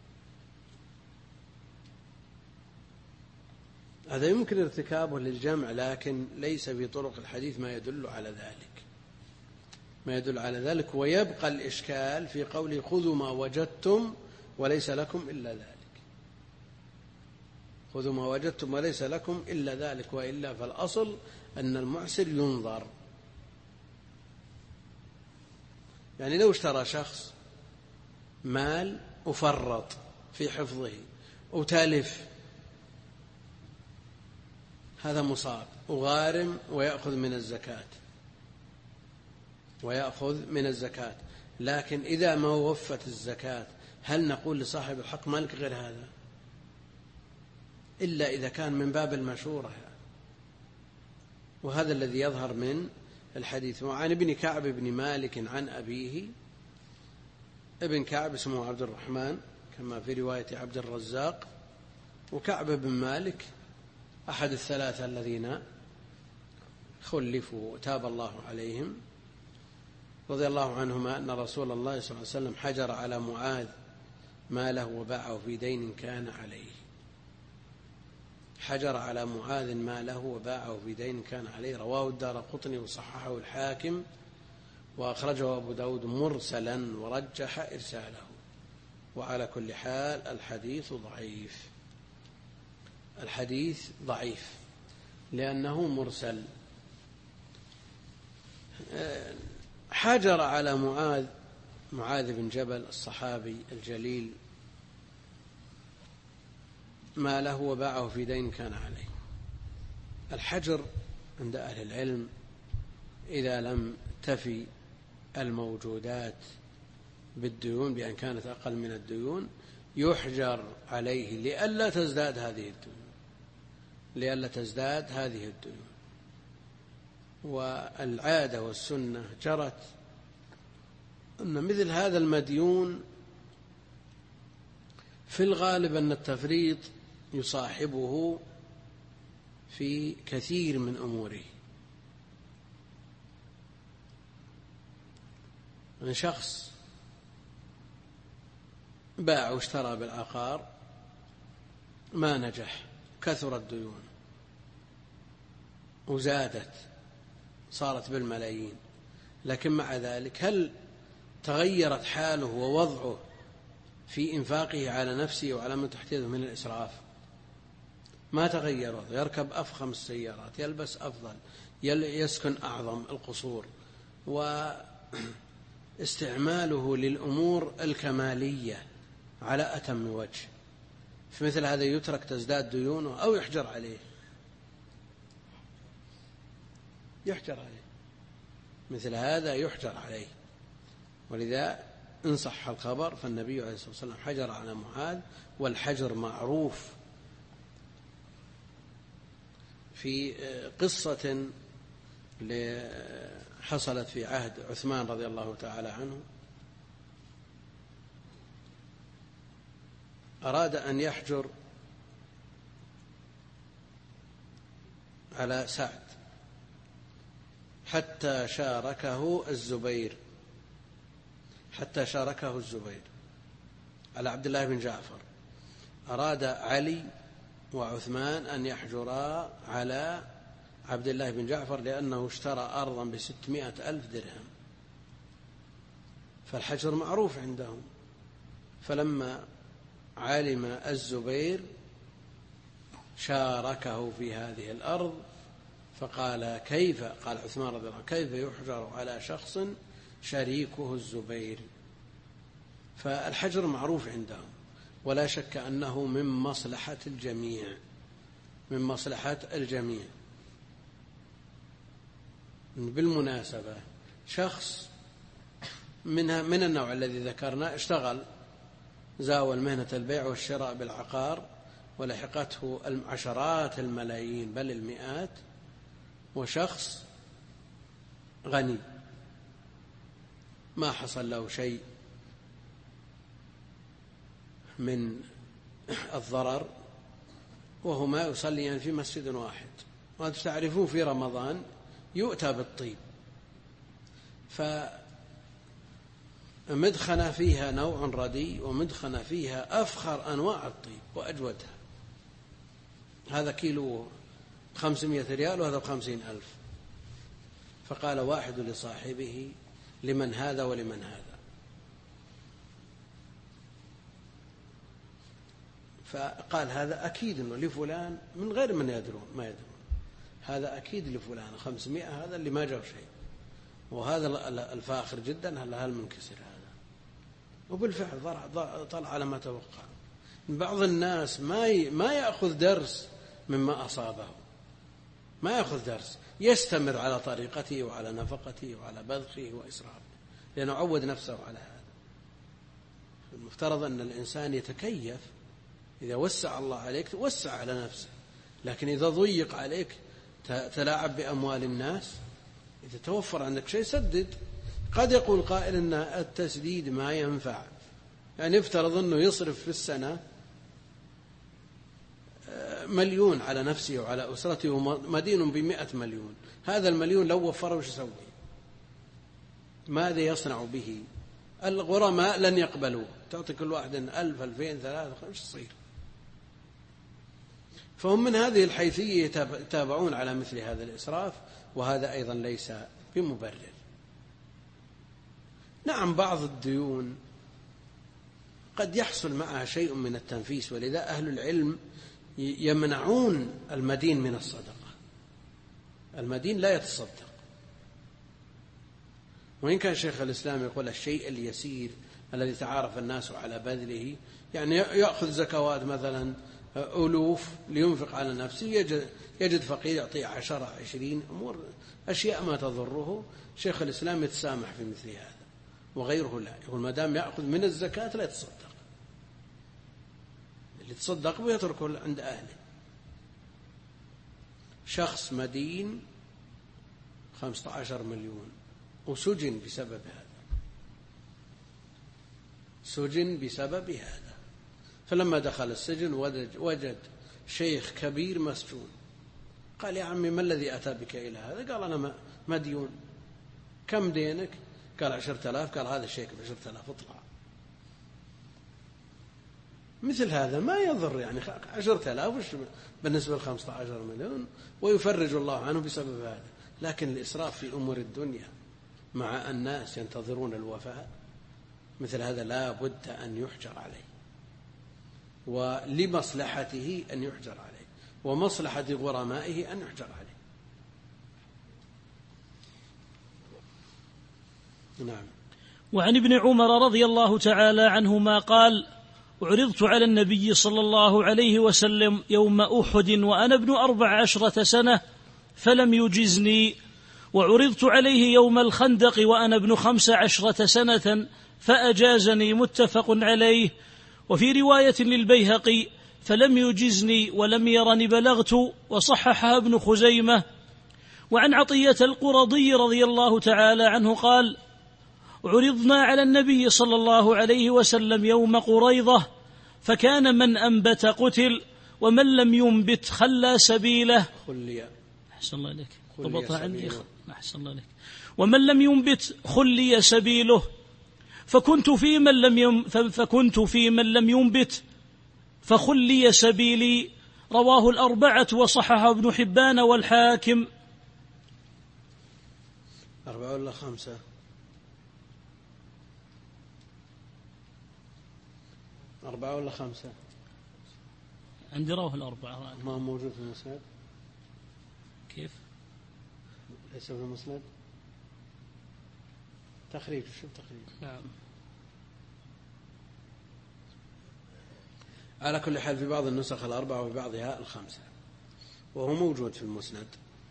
هذا يمكن ارتكابه للجمع، لكن ليس في طرق الحديث ما يدل على ذلك. ويبقى الإشكال في قوله خذوا ما وجدتم وليس لكم إلا ذلك. خذوا ما وجدتم وليس لكم إلا ذلك، وإلا فالأصل أن المعسر ينظر. يعني لو اشترى شخص مال وفرط في حفظه وتالف، هذا مصاب وغارم ويأخذ من الزكاة. لكن إذا ما وفت الزكاة هل نقول لصاحب الحق مالك غير هذا؟ إلا إذا كان من باب المشورة، وهذا الذي يظهر من الحديث. وعن ابن كعب بن مالك عن أبيه، ابن كعب اسمه عبد الرحمن كما في رواية عبد الرزاق، وكعب بن مالك أحد الثلاثة الذين خلفوا تاب الله عليهم رضي الله عنهما، أن رسول الله صلى الله عليه وسلم حجر على معاذ ماله وباعه في دين كان عليه. حجر على معاذ ماله وباعه في دين كان عليه. رواه الدارقطني وصححه الحاكم وأخرجه أبو داود مرسلا ورجح إرساله. وعلى كل حال الحديث ضعيف لأنه مرسل. حجر على معاذ بن جبل الصحابي الجليل ما له وباعه في دين كان عليه. الحجر عند أهل العلم إذا لم تفي الموجودات بالديون بأن كانت أقل من الديون يحجر عليه لئلا تزداد هذه الديون. والعادة والسنة جرت أن مثل هذا المديون في الغالب أن التفريط يصاحبه في كثير من أموره. من شخص باع واشترى بالعقار ما نجح، كثر الديون وزادت صارت بالملايين، لكن مع ذلك هل تغيرت حاله ووضعه في إنفاقه على نفسه وعلى من تحت يده من الإسراف؟ ما تغير وضعه، يركب أفخم السيارات، يلبس أفضل، يسكن أعظم القصور، واستعماله للأمور الكمالية على أتم وجه. في مثل هذا يترك تزداد ديونه أو يحجر عليه مثل هذا يحجر عليه. ولذا إن صح الخبر فالنبي عليه الصلاة والسلام حجر على معاذ، والحجر معروف. في قصة حصلت في عهد عثمان رضي الله تعالى عنه، أراد أن يحجر على سعد حتى شاركه الزبير على عبد الله بن جعفر. أراد علي وعثمان أن يحجرا على عبد الله بن جعفر لأنه اشترى أرضا ب600,000 درهم، فالحجر معروف عندهم. فلما علم الزبير شاركه في هذه الأرض فقال كيف، قال عثمان رضي الله عنه كيف يحجر على شخص شريكه الزبير؟ فالحجر معروف عندهم، ولا شك أنه من مصلحة الجميع. بالمناسبة شخص من النوع الذي ذكرنا اشتغل، زاول مهنة البيع والشراء بالعقار، ولحقته عشرات الملايين بل المئات، وشخص غني ما حصل له شيء من الضرر، وهما يصليان في مسجد واحد. وأنتم تعرفون في رمضان يؤتى بالطيب، فمدخنة فيها نوع ردي، ومدخنة فيها أفخر أنواع الطيب وأجودها. هذا كيلو 500 ريال وهذا 50,000. فقال واحد لصاحبه لمن هذا ولمن هذا؟ فقال هذا أكيد أنه لفلان، من غير ما يدرون هذا أكيد لفلان 500، هذا اللي ما جاب شيء، وهذا الفاخر جدا هل منكسر هذا. وبالفعل طلع على ما توقع. بعض الناس ما يأخذ درس مما أصابه، ما يأخذ درس، يستمر على طريقته وعلى نفقته وعلى بذخه وإسرافه، لأنه عود نفسه على هذا. المفترض أن الإنسان يتكيف، إذا وسع الله عليك توسع على نفسه، لكن إذا ضيق عليك تلاعب بأموال الناس. إذا توفر عندك شيء سدد. قد يقول قائل أن التسديد ما ينفع، يعني يفترض أنه يصرف في السنة 1,000,000 على نفسه وعلى أسرته ومدين ب100 مليون، هذا 1,000,000 لو وفره وش يسوي؟ ماذا يصنع به؟ الغرماء لن يقبلوه، تعطي كل واحد 1,000 2,000 3 وش يصير؟ فهم من هذه الحيثية يتابعون على مثل هذا الإسراف، وهذا أيضا ليس بمبرر. نعم بعض الديون قد يحصل معها شيء من التنفيس، ولذا أهل العلم يمنعون المدين من الصدقة. المدين لا يتصدق، وإن كان شيخ الإسلام يقول الشيء اليسير الذي تعارف الناس على بذله، يعني يأخذ زكوات مثلا 1,000 لينفق على نفسه، يجد فقير يعطيه 10 20 أشياء ما تضره، شيخ الإسلام يتسامح في مثل هذا. وغيره لا، يقول ما دام يأخذ من الزكاة لا يتصدق، اللي تصدق ويتركه عند أهله. شخص مدين 15 مليون وسجن بسبب هذا، فلما دخل السجن وجد شيخ كبير مسجون. قال يا عمي ما الذي أتى بك إلى هذا؟ قال أنا مديون. كم دينك؟ قال 10,000. قال هذا الشيخ ب10,000 اطلع. مثل هذا ما يضر، يعني 10,000 بالنسبة ل15 مليون، ويفرج الله عنه بسبب هذا. لكن الإسراف في أمور الدنيا مع الناس ينتظرون الوفاء، مثل هذا لا بد أن يحجر عليه، ولمصلحته أن يحجر عليه، ومصلحة غرمائه أن يحجر عليه. نعم. وعن ابن عمر رضي الله تعالى عنهما قال: عرضت على النبي صلى الله عليه وسلم يوم أحد وأنا ابن 14 سنة فلم يجزني، وعرضت عليه يوم الخندق وأنا ابن 15 سنة فأجازني، متفق عليه. وفي رواية للبيهقي: فلم يجزني ولم يرني بلغت، وصححها ابن خزيمة. وعن عطية القرضي رضي الله تعالى عنه قال: عرضنا على النبي صلى الله عليه وسلم يوم قريضة، فكان من أنبت قتل، ومن لم ينبت خلى سبيله. أحسن الله عليك، ضبطها عندي. أحسن الله عليك. ومن لم ينبت خلي سبيله، فكنت في من لم ينبت فخلي سبيلي. رواه الأربعة وصححه ابن حبان والحاكم. 4 ولا 5؟ أربعة ولا 5؟ عندي رواه الأربعة. ما هو موجود في المسند. كيف؟ ليس في المسند. تخريج، شوف تخريج. نعم. على كل حال في بعض النسخ 4 وفي بعضها 5، وهو موجود في المسند،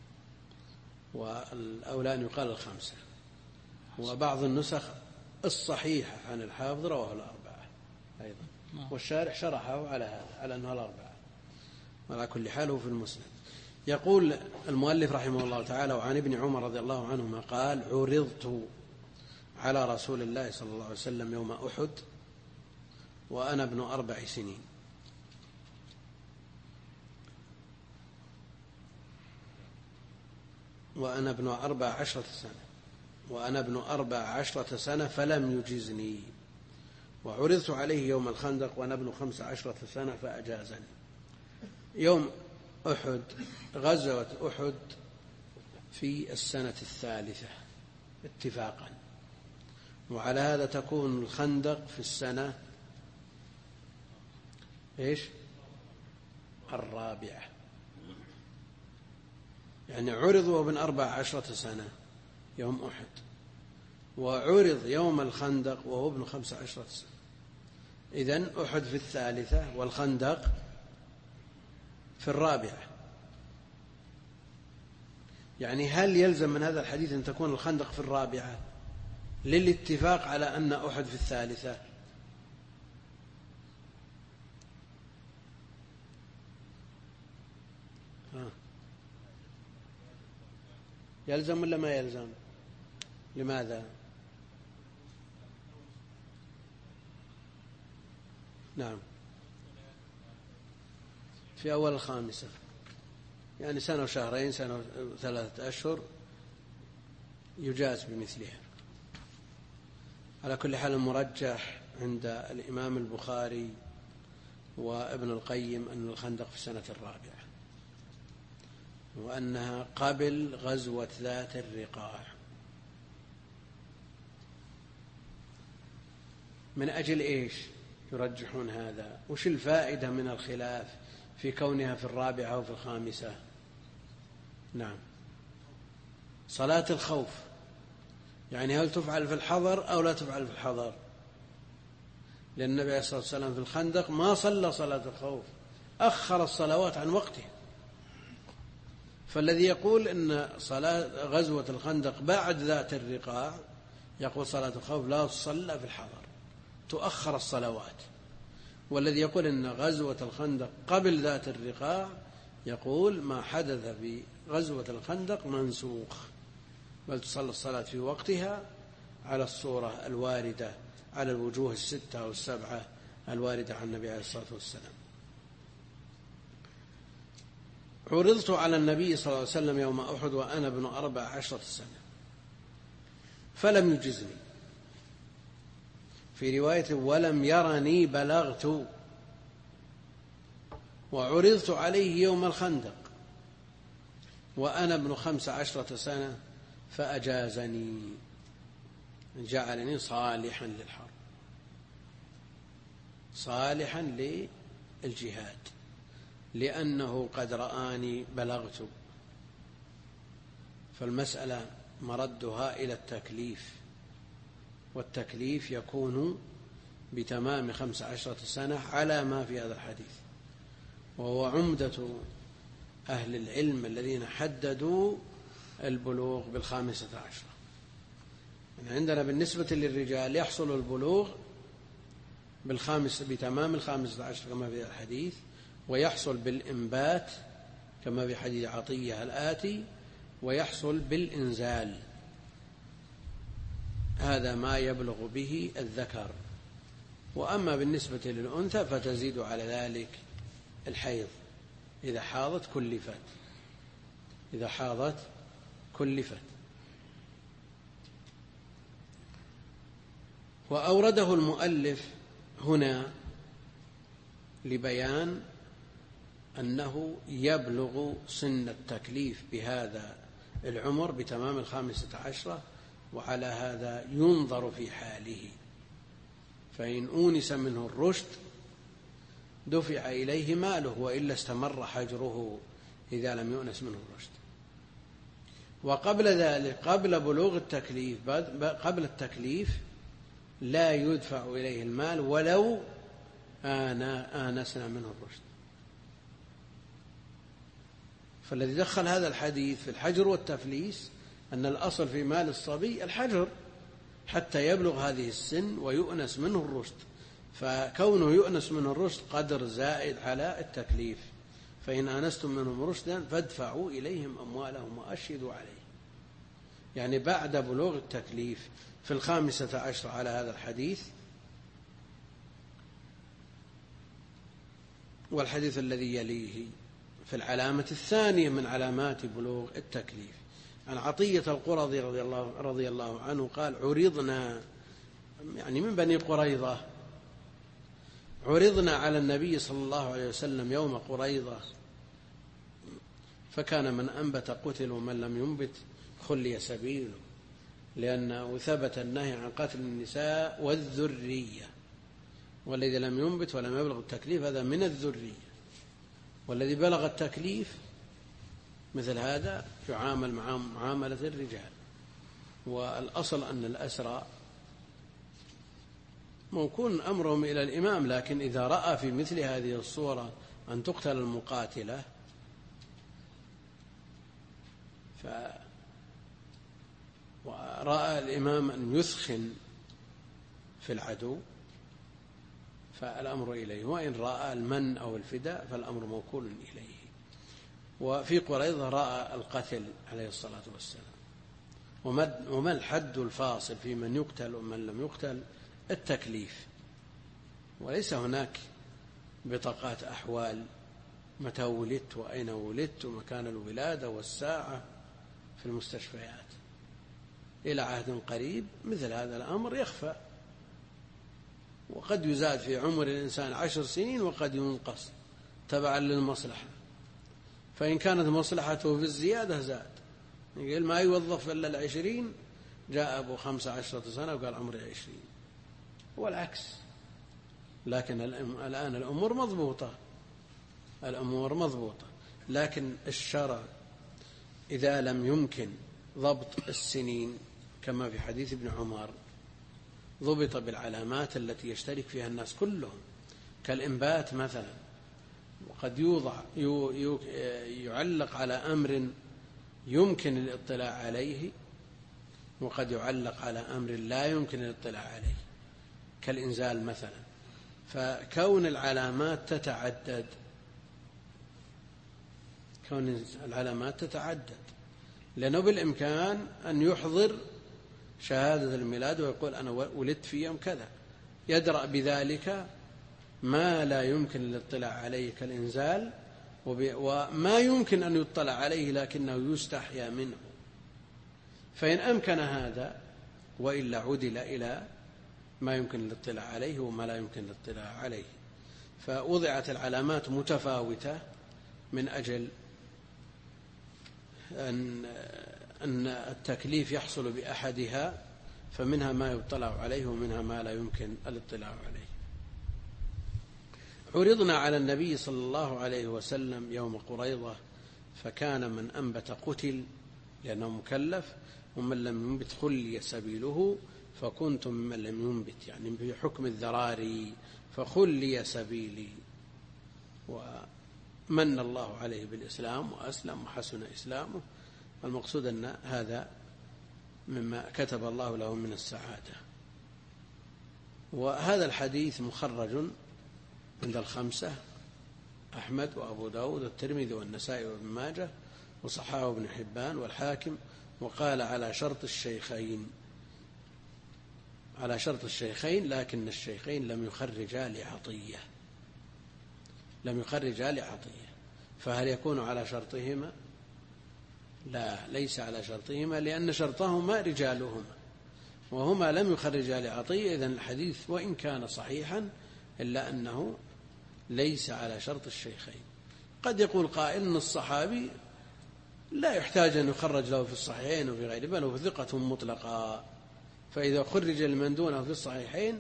والأولى أن يقال 5. وبعض النسخ الصحيحة عن الحافظ رواه 4 أيضا، والشارح شرحه على هذا، على أنه 4. وعلى كل حال هو في المسند. يقول المؤلف رحمه الله تعالى: وعن ابن عمر رضي الله عنهما قال: عرضت على رسول الله صلى الله عليه وسلم يوم أحد وأنا ابن 4 سنين. وأنا ابن 14 سنة فلم يجزني، وعرضت عليه يوم الخندق وأنا ابن 15 سنة فأجازني. يوم أحد، غزوة أحد في السنة 3 اتفاقا، وعلى هذا تكون الخندق في السنة 4. يعني عرض وابن 14 سنة يوم أحد، وعرض يوم الخندق وهو ابن 15 سنة. إذن أحد في 3 والخندق في 4. يعني هل يلزم من هذا الحديث أن تكون الخندق في 4 للاتفاق على أن أحد في 3؟ يلزم ولا ما يلزم؟ لماذا؟ نعم، في أول 5، يعني 1 وشهرين، 1 و3 أشهر يجاز بمثلها. على كل حال المرجح عند الإمام البخاري وابن القيم أن الخندق في السنة 4، وأنها قبل غزوة ذات الرقاع. من أجل إيش يرجحون هذا؟ وش الفائدة من الخلاف في كونها في 4 وفي 5؟ نعم، صلاة الخوف، يعني هل تفعل في الحضر أو لا تفعل في الحضر؟ لأن النبي عليه الصلاة والسلام في الخندق ما صلى صلاة الخوف، أخر الصلوات عن وقتها. فالذي يقول إن صلاة غزوة الخندق بعد ذات الرقاع يقول صلاة الخوف لا تصلى في الحضر، تؤخر الصلوات. والذي يقول إن غزوة الخندق قبل ذات الرقاع يقول ما حدث في غزوة الخندق منسوخ، بل تصلى الصلاة في وقتها على الصورة الواردة، على الوجوه 6 أو 7 الواردة عن النبي عليه الصلاة والسلام. عرضت على النبي صلى الله عليه وسلم يوم أحد وأنا ابن 14 سنة فلم يجزني، في رواية ولم يرني بلغت، وعرضت عليه يوم الخندق وأنا ابن 15 سنة فأجازني، جعلني صالحا للحرب، صالحا للجهاد، لأنه قد رآني بلغت. فالمسألة مردها إلى التكليف، والتكليف يكون بتمام 15 سنة على ما في هذا الحديث، وهو عمدة أهل العلم الذين حددوا البلوغ ب15. يعني عندنا بالنسبة للرجال يحصل البلوغ بتمام 15 كما في الحديث، ويحصل بالإنبات كما في حديث عطية الآتي، ويحصل بالإنزال. هذا ما يبلغ به الذكر. وأما بالنسبة للأنثى فتزيد على ذلك الحيض، إذا حاضت كلفت، إذا حاضت كلفت. وأورده المؤلف هنا لبيان أنه يبلغ سن التكليف بهذا العمر بتمام 15، وعلى هذا ينظر في حاله، فإن أونس منه الرشد دفع إليه ماله، وإلا استمر حجره إذا لم يؤنس منه الرشد. وقبل ذلك، قبل بلوغ التكليف، قبل التكليف لا يدفع إليه المال ولو آنسنا منه الرشد. فالذي دخل هذا الحديث في الحجر والتفليس أن الأصل في مال الصبي الحجر حتى يبلغ هذه السن ويؤنس منه الرشد، فكونه يؤنس منه الرشد قدر زائد على التكليف. فإن آنستم منهم رشدا فادفعوا إليهم أموالهم وأشهدوا عليه، يعني بعد بلوغ التكليف في 15 على هذا الحديث. والحديث الذي يليه في العلامة الثانية من علامات بلوغ التكليف عن عطية القرظي رضي الله عنه قال: عرضنا، يعني من بني قريظة، عرضنا على النبي صلى الله عليه وسلم يوم قريظة، فكان من أنبت قتل ومن لم ينبت خلي سبيله، لأنه ثبت النهي عن قتل النساء والذرية، والذي لم ينبت ولم يبلغ التكليف هذا من الذرية، والذي بلغ التكليف مثل هذا يعامل معاملة الرجال. والأصل أن الأسرى موكون أمرهم إلى الإمام، لكن إذا رأى في مثل هذه الصورة أن تقتل المقاتلة ورأى الإمام أن يثخن في العدو فالأمر إليه، وإن رأى المن أو الفداء فالأمر موكول إليه. وفي قريظة رأى القتل عليه الصلاة والسلام. وما الحد الفاصل في من يقتل ومن لم يقتل؟ التكليف، وليس هناك بطاقات أحوال متى ولدت وأين ولدت ومكان الولادة والساعة في المستشفيات. إلى عهد قريب مثل هذا الأمر يخفى، وقد يزاد في عمر الإنسان 10 سنين وقد ينقص تبعا للمصلحة، فإن كانت مصلحته في الزيادة زاد، يقول ما يوظف إلا 20، جاء أبو 15 سنة وقال عمري 20، والعكس. لكن الآن الأمور مضبوطة، الأمور مضبوطة، لكن الشرع إذا لم يمكن ضبط السنين كما في حديث ابن عمر ضبط بالعلامات التي يشترك فيها الناس كلهم، كالإنبات مثلا، وقد يعلق على أمر يمكن الاطلاع عليه، وقد يعلق على أمر لا يمكن الاطلاع عليه، كالإنزال مثلا. فكون العلامات تتعدد، كون العلامات تتعدد، لأنه بالإمكان أن يحضر شهادة الميلاد ويقول أنا ولدت في يوم كذا، يدرأ بذلك ما لا يمكن الاطلاع عليه كالإنزال، وما يمكن أن يطلع عليه لكنه يستحيا منه. فإن أمكن هذا وإلا عدل إلى ما يمكن الاطلاع عليه وما لا يمكن الاطلاع عليه. فوضعت العلامات متفاوتة من أجل أن التكليف يحصل بأحدها، فمنها ما يطلع عليه ومنها ما لا يمكن الاطلاع عليه. عرضنا على النبي صلى الله عليه وسلم يوم قريظة، فكان من أنبت قتل لأنه مكلف، ومن لم ينبت خلي سبيله، فكنت ممن لم ينبت، يعني بحكم الذراري، فخلي سبيلي. ومن الله عليه بالإسلام وأسلم وحسن إسلامه، المقصود أن هذا مما كتب الله له من السعادة. وهذا الحديث مخرج عند الخمسة: أحمد وأبو داود والترمذي والنسائي وابن ماجه، وصححه ابن حبان والحاكم، وقال على شرط الشيخين، على شرط الشيخين، لكن الشيخين لم يخرجا لعطية، لم يخرجا لعطية. فهل يكون على شرطهما؟ لا، ليس على شرطهما، لأن شرطهما رجالهما، وهما لم يخرجا لعطية. إذن الحديث وإن كان صحيحا إلا أنه ليس على شرط الشيخين. قد يقول قائل أن الصحابي لا يحتاج أن يخرج له في الصحيحين وفي غيره، بل هو ثقة مطلقة، فإذا خرج لمن دونه في الصحيحين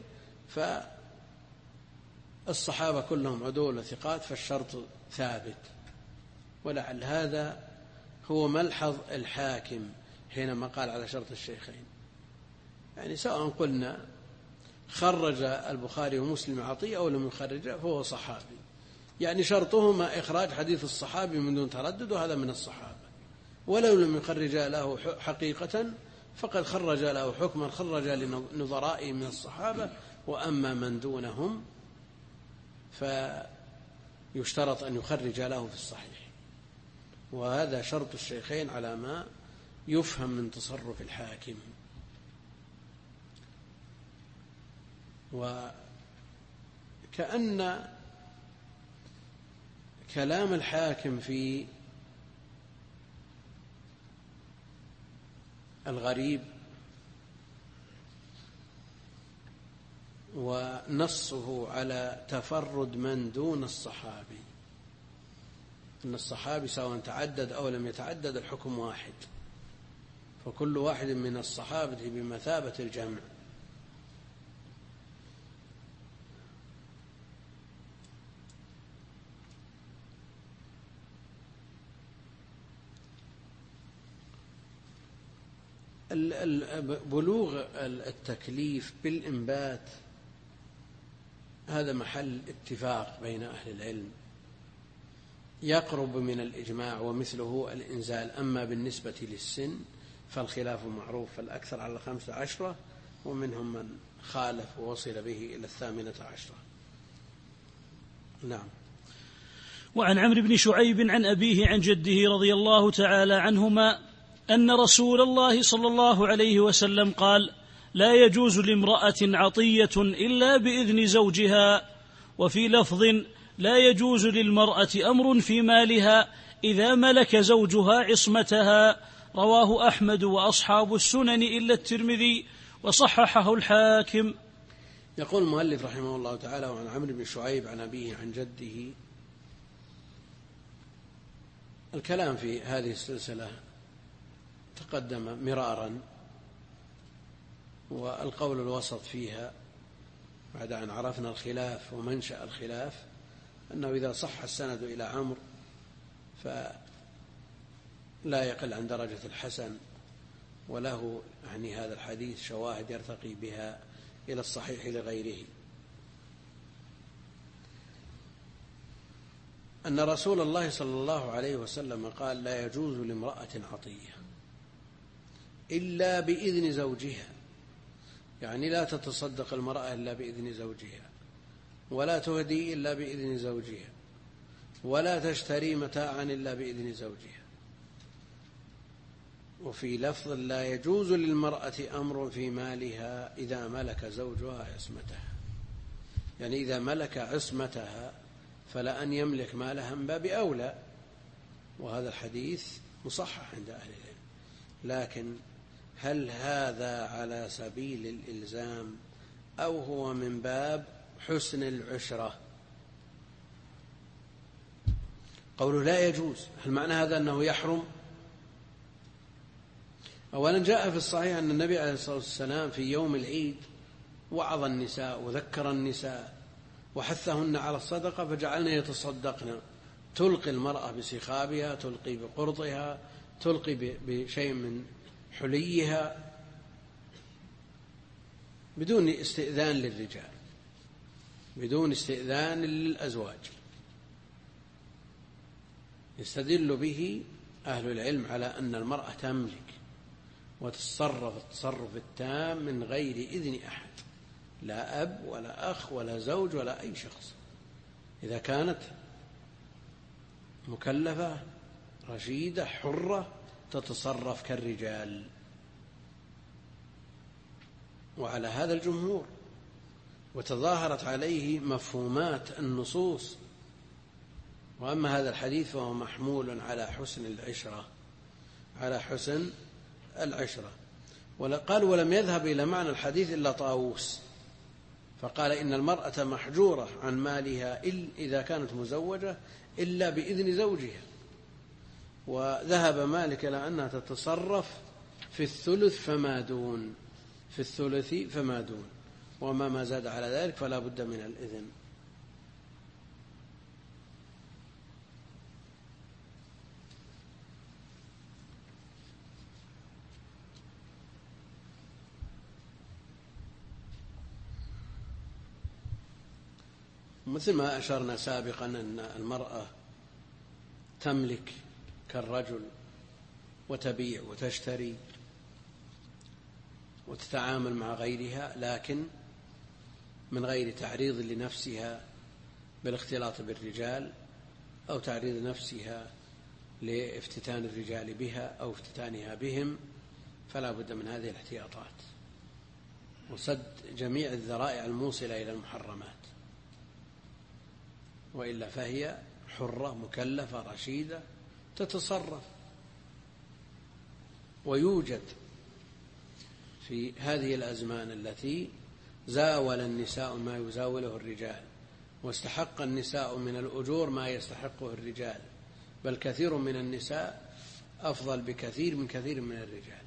فالصحابة كلهم عدول وثقات، فالشرط ثابت. ولعل هذا هو ملحظ الحاكم حينما قال على شرط الشيخين، يعني سواء قلنا خرج البخاري ومسلم عطية أو لم يخرجه فهو صحابي، يعني شرطهما إخراج حديث الصحابي من دون تردد، وهذا من الصحابة. ولو لم يخرج له حقيقة فقد خرج له حكما خرج لنظرائه من الصحابة، وأما من دونهم فيشترط أن يخرج له في الصحيح. وهذا شرط الشيخين على ما يفهم من تصرف الحاكم. وكأن كلام الحاكم في الغريب ونصه على تفرد من دون الصحابي، أن الصحابي سواء تعدد أو لم يتعدد الحكم واحد، فكل واحد من الصحابة بمثابة الجمع. بلوغ التكليف بالإنبات هذا محل اتفاق بين أهل العلم، يقرب من الإجماع، ومثله الإنزال. أما بالنسبة للسن فالخلاف معروف، فالأكثر على 15، ومنهم من خالف ووصل به إلى 18. نعم. وعن عمرو بن شعيب عن أبيه عن جده رضي الله تعالى عنهما أن رسول الله صلى الله عليه وسلم قال: لا يجوز لامرأة عطية إلا بإذن زوجها. وفي لفظ: لا يجوز للمرأة أمر في مالها إذا ملك زوجها عصمتها. رواه أحمد وأصحاب السنن إلا الترمذي، وصححه الحاكم. يقول المؤلف رحمه الله تعالى: وعن عمرو بن شعيب عن أبيه عن جده. الكلام في هذه السلسلة تقدم مرارا، والقول الوسط فيها بعد أن عرفنا الخلاف ومنشأ الخلاف أنه إذا صح السند إلى عمرو فلا يقل عن درجة الحسن، وله يعني هذا الحديث شواهد يرتقي بها إلى الصحيح لغيره. أن رسول الله صلى الله عليه وسلم قال: لا يجوز لامرأة عطية إلا بإذن زوجها، يعني لا تتصدق المرأة إلا بإذن زوجها، ولا تهدي إلا بإذن زوجها، ولا تشتري متاعا إلا بإذن زوجها. وفي لفظ: لا يجوز للمرأة أمر في مالها إذا ملك زوجها عصمتها، يعني إذا ملك عصمتها فلا أن يملك مالها من باب أولى. وهذا الحديث مصحح عند أهل العلم، لكن هل هذا على سبيل الإلزام أو هو من باب حسن العشرة؟ قوله لا يجوز، هل معنى هذا أنه يحرم؟ أولا جاء في الصحيح أن النبي عليه الصلاة والسلام في يوم العيد وعظ النساء وذكر النساء وحثهن على الصدقة، فجعلنا يتصدقن، تلقي المرأة بسخابها، تلقي بقرطها، تلقي بشيء من حليها بدون استئذان للرجال، بدون استئذان للأزواج. يستدل به أهل العلم على أن المرأة تملك وتتصرف التصرف التام من غير إذن أحد، لا أب ولا أخ ولا زوج ولا أي شخص، إذا كانت مكلفة رشيدة حرة تتصرف كالرجال. وعلى هذا الجمهور، وتظاهرت عليه مفهومات النصوص. وأما هذا الحديث فهو محمول على حسن العشرة، على حسن العشرة. قال ولم يذهب إلى معنى الحديث إلا طاووس، فقال إن المرأة محجورة عن مالها إذا كانت مزوجة إلا بإذن زوجها. وذهب مالك إلى أنها تتصرف في الثلث فما دون، في الثلث فما دون، وما ما زاد على ذلك فلا بد من الإذن. مثل ما أشرنا سابقا أن المرأة تملك كالرجل وتبيع وتشتري وتتعامل مع غيرها، لكن من غير تعريض لنفسها بالاختلاط بالرجال أو تعريض نفسها لافتتان الرجال بها أو افتتانها بهم، فلا بد من هذه الاحتياطات وسد جميع الذرائع الموصلة إلى المحرمات، وإلا فهي حرة مكلفة رشيدة تتصرف. ويوجد في هذه الأزمان التي زاول النساء ما يزاوله الرجال، واستحق النساء من الأجور ما يستحقه الرجال، بل كثير من النساء أفضل بكثير من كثير من الرجال،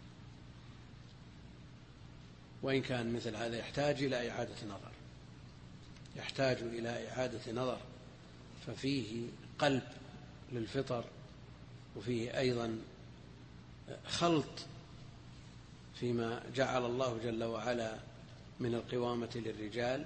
وإن كان مثل هذا يحتاج إلى إعادة نظر، يحتاج إلى إعادة نظر، ففيه قلب للفطر، وفيه أيضا خلط فيما جعل الله جل وعلا من القوامة للرجال.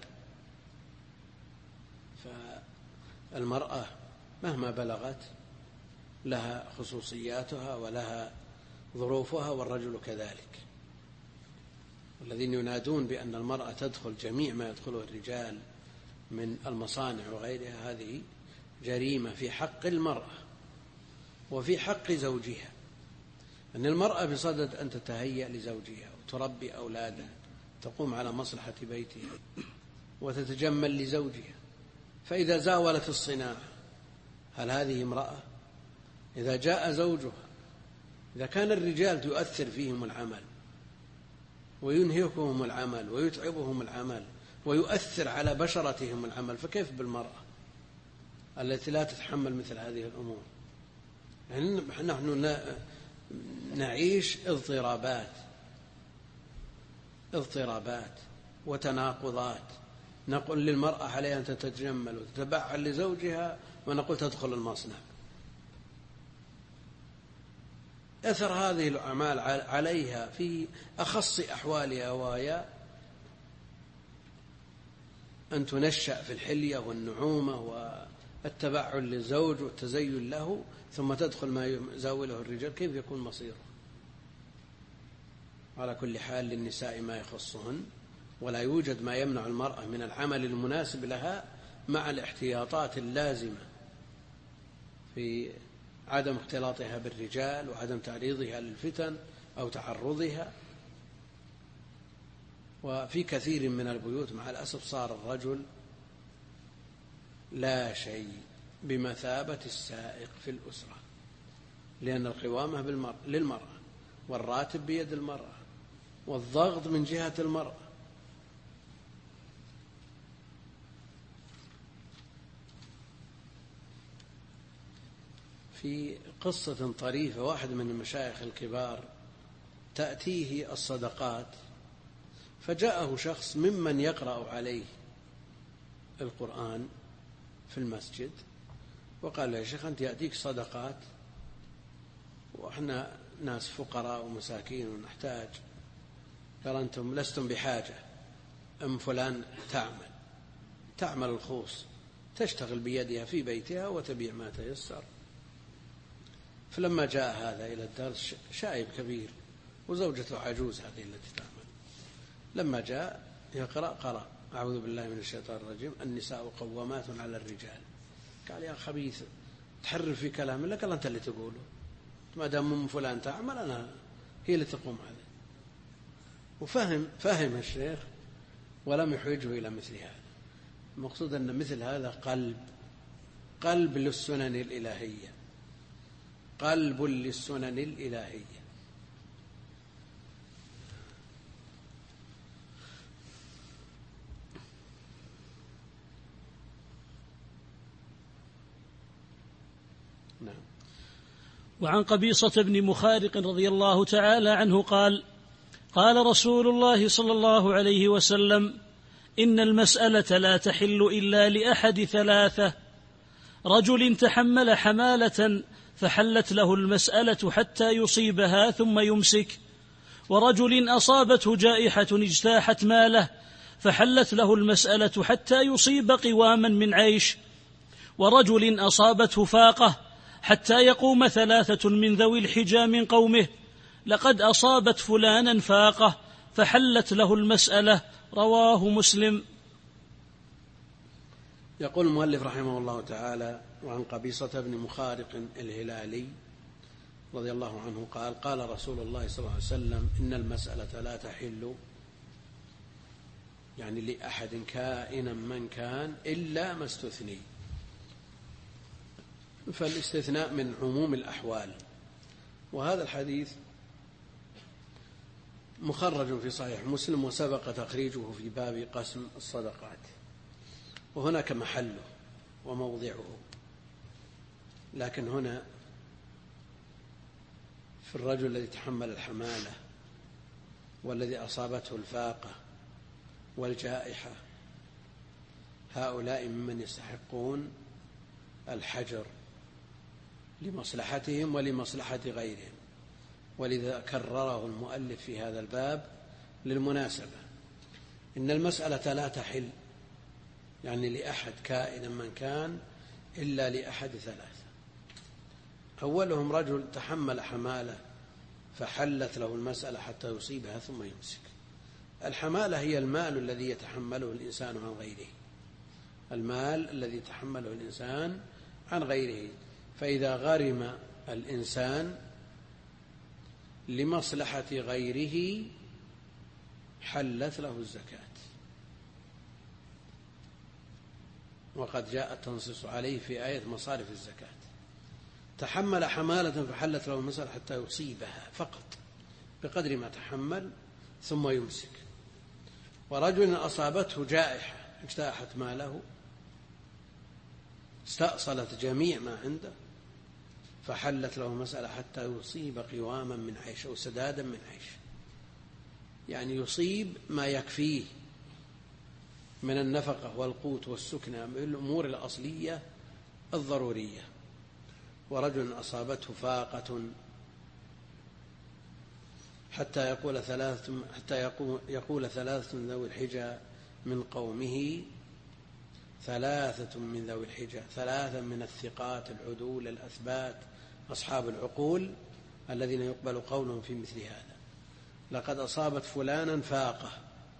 فالمرأة مهما بلغت لها خصوصياتها ولها ظروفها، والرجل كذلك. والذين ينادون بأن المرأة تدخل جميع ما يدخله الرجال من المصانع وغيرها، هذه جريمة في حق المرأة وفي حق زوجها. أن المرأة بصدد أن تتهيأ لزوجها وتربي أولادها، تقوم على مصلحة بيتها وتتجمل لزوجها، فإذا زاولت الصناعة هل هذه امرأة؟ إذا جاء زوجها، إذا كان الرجال تؤثر فيهم العمل وينهكهم العمل ويتعبهم العمل ويؤثر على بشرتهم العمل، فكيف بالمرأة التي لا تتحمل مثل هذه الأمور؟ يعني نحن نعيش اضطرابات وتناقضات. نقول للمرأة عليها أن تتجمل وتتبعل لزوجها، ونقول تدخل المصنع. أثر هذه الأعمال عليها في أخص أحوالها، وهي أن تنشأ في الحلية والنعومة والتبعل للزوج والتزين له، ثم تدخل ما يزاوله الرجال، كيف يكون مصيره؟ على كل حال للنساء ما يخصهن، ولا يوجد ما يمنع المرأة من العمل المناسب لها مع الاحتياطات اللازمة في عدم اختلاطها بالرجال وعدم تعريضها للفتن أو تعرضها. وفي كثير من البيوت مع الأسف صار الرجل لا شيء بمثابة السائق في الأسرة، لأن القوامة للمرأة، والراتب بيد المرأة، والضغط من جهة المرأة. في قصة طريفة، واحد من المشايخ الكبار تأتيه الصدقات، فجاءه شخص ممن يقرأ عليه القرآن في المسجد، وقال له: يا شيخ، أنت يأتيك صدقات وإحنا ناس فقراء ومساكين ونحتاج. قال: أنتم لستم بحاجة، أم فلان تعمل الخوص، تشتغل بيدها في بيتها وتبيع ما تيسر. فلما جاء هذا إلى الدرس شايب كبير وزوجته عجوز هذه التي تعمل، لما جاء يقرأ قرأ أعوذ بالله من الشيطان الرجيم النساء قوامات على الرجال. قال يا خبيث تحرف في كلام لك الله أنت اللي تقوله، ما دام أم فلان تعمل أنا هي اللي تقوم عليه. وفهم الشيخ ولم يحوجه إلى مثل هذا. المقصود أن مثل هذا قلب للسنن الإلهية، قلب للسنن الإلهية. نعم. وعن قبيصة بن مخارق رضي الله تعالى عنه قال: قال رسول الله صلى الله عليه وسلم: إن المسألة لا تحل إلا لأحد ثلاثة: رجل تحمل حمالة فحلت له المسألة حتى يصيبها ثم يمسك، ورجل أصابته جائحة اجتاحت ماله فحلت له المسألة حتى يصيب قواما من عيش، ورجل أصابته فاقة حتى يقوم ثلاثة من ذوي الحجى من قومه: لقد أصابت فلانا فاقة فحلت له المسألة. رواه مسلم. يقول المؤلف رحمه الله تعالى: وعن قبيصة بن مخارق الهلالي رضي الله عنه قال: قال رسول الله صلى الله عليه وسلم: إن المسألة لا تحل، يعني لأحد كائنا من كان، إلا ما استثني. فالاستثناء من عموم الأحوال. وهذا الحديث مخرج في صحيح مسلم وسبق تخريجه في باب قسم الصدقات، وهناك محله وموضعه، لكن هنا في الرجل الذي تحمل الحمالة والذي أصابته الفاقة والجائحة، هؤلاء ممن يستحقون الحجر لمصلحتهم ولمصلحة غيرهم، ولذا كرره المؤلف في هذا الباب للمناسبة. إن المسألة لا تحل، يعني لأحد كائنا من كان، إلا لأحد ثلاثة: أولهم رجل تحمل حمالة فحلت له المسألة حتى يصيبها ثم يمسك. الحمالة هي المال الذي يتحمله الإنسان عن غيره، المال الذي يتحمله الإنسان عن غيره، فإذا غرم الإنسان لمصلحة غيره حلت له الزكاة، وقد جاء التنصيص عليه في آية مصارف الزكاة. تحمل حمالة فحلت له المسألة حتى يصيبها فقط بقدر ما تحمل ثم يمسك. ورجل أصابته جائحة اجتاحت ماله، استأصلت جميع ما عنده، فحلت له المسألة حتى يصيب قواما من عيش أو سدادا من عيش، يعني يصيب ما يكفيه من النفقة والقوت والسكنة من الأمور الأصلية الضرورية. ورجل أصابته فاقة حتى يقول ثلاثة من ذوي الحجى من قومه، ثلاثة من ذوي الحجى، ثلاثة من الثقات العدول الأثبات أصحاب العقول الذين يقبل قولهم في مثل هذا: لقد أصابت فلانا فاقة،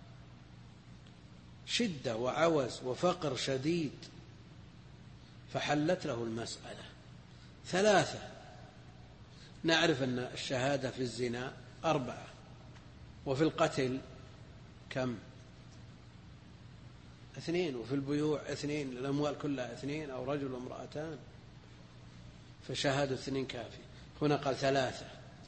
شدة وعوز وفقر شديد، فحلت له المسألة. ثلاثة. نعرف أن الشهادة في الزنا 4، وفي القتل كم؟ 2، وفي البيوع 2، الأموال كلها 2 أو رجل وامرأتان، فشهادة 2 كافي. هنا قال 3: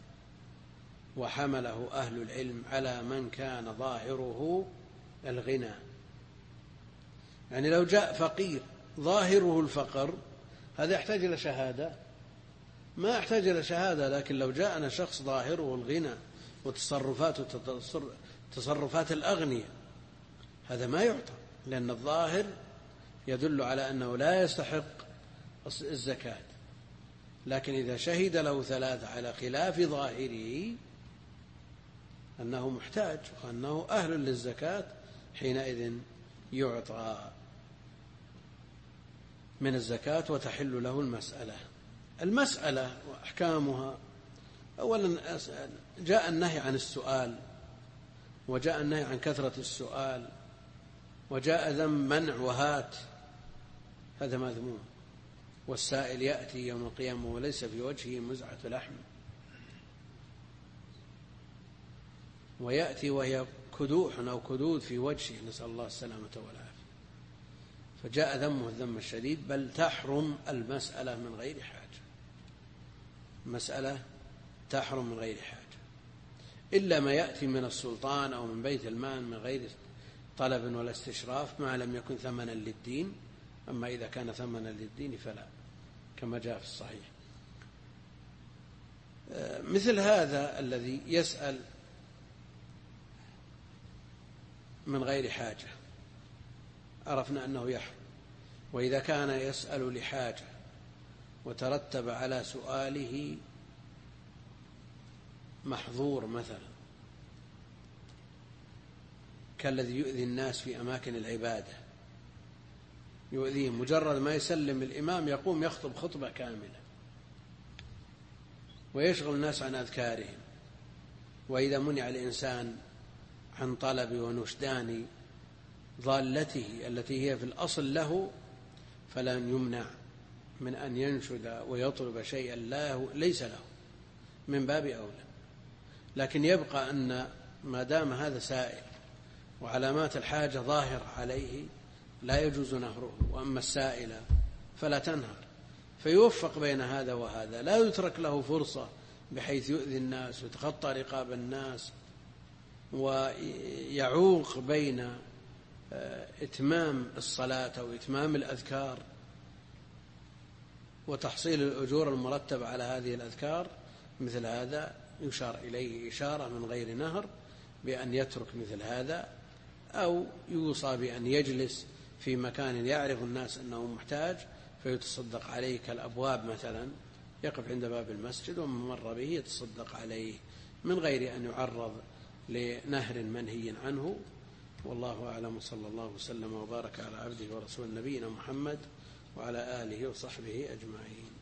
وحمله أهل العلم على من كان ظاهره الغنى، يعني لو جاء فقير ظاهره الفقر هذا يحتاج إلى شهادة؟ ما يحتاج إلى شهادة. لكن لو جاءنا شخص ظاهره الغنى وتصرفات الأغنياء، هذا ما يعطى، لأن الظاهر يدل على أنه لا يستحق الزكاة. لكن إذا شهد له 3 على خلاف ظاهره أنه محتاج وأنه أهل للزكاة، حينئذ يعطى من الزكاة وتحل له المسألة. المسألة وأحكامها: أولا جاء النهي عن السؤال، وجاء النهي عن كثرة السؤال، وجاء ذم منع وهات، هذا مذموم. والسائل يأتي يوم القيامة وليس في وجهه مزعة لحم، ويأتي وهي كدوح أو كدود في وجهه، نسأل الله السلامة والعافية. فجاء ذمه الذم الشديد، بل تحرم المسألة من غير حاجة، مسألة تحرم من غير حاجة، إلا ما يأتي من السلطان أو من بيت المال من غير طلب ولا استشراف، ما لم يكن ثمنا للدين. أما إذا كان ثمنا للدين فلا، كما جاء في الصحيح. مثل هذا الذي يسأل من غير حاجة عرفنا أنه يحرم. وإذا كان يسأل لحاجة وترتب على سؤاله محظور مثلا، كالذي يؤذي الناس في أماكن العبادة، يؤذيهم، مجرد ما يسلم الإمام يقوم يخطب خطبة كاملة ويشغل الناس عن أذكارهم. وإذا منع الإنسان عن طلب ونشدان ضالته التي هي في الأصل له، فلن يمنع من أن ينشد ويطلب شيئا ليس له، من باب أولى. لكن يبقى أن ما دام هذا سائل وعلامات الحاجة ظاهرة عليه لا يجوز نهره، وأما السائل فلا تنهر. فيوفق بين هذا وهذا، لا يترك له فرصة بحيث يؤذي الناس ويتخطى رقاب الناس ويعوق بين إتمام الصلاة أو إتمام الأذكار وتحصيل الأجور المرتبة على هذه الأذكار. مثل هذا يشار إليه إشارة من غير نهر بأن يترك مثل هذا، أو يوصى بأن يجلس في مكان يعرف الناس أنه محتاج فيتصدق عليه، كالأبواب مثلا، يقف عند باب المسجد ومن مر به يتصدق عليه من غير أن يعرض لنهر منهي عنه. والله أعلم، صلى الله وسلم وبارك على عبده ورسول نبينا محمد وعلى آله وصحبه أجمعين.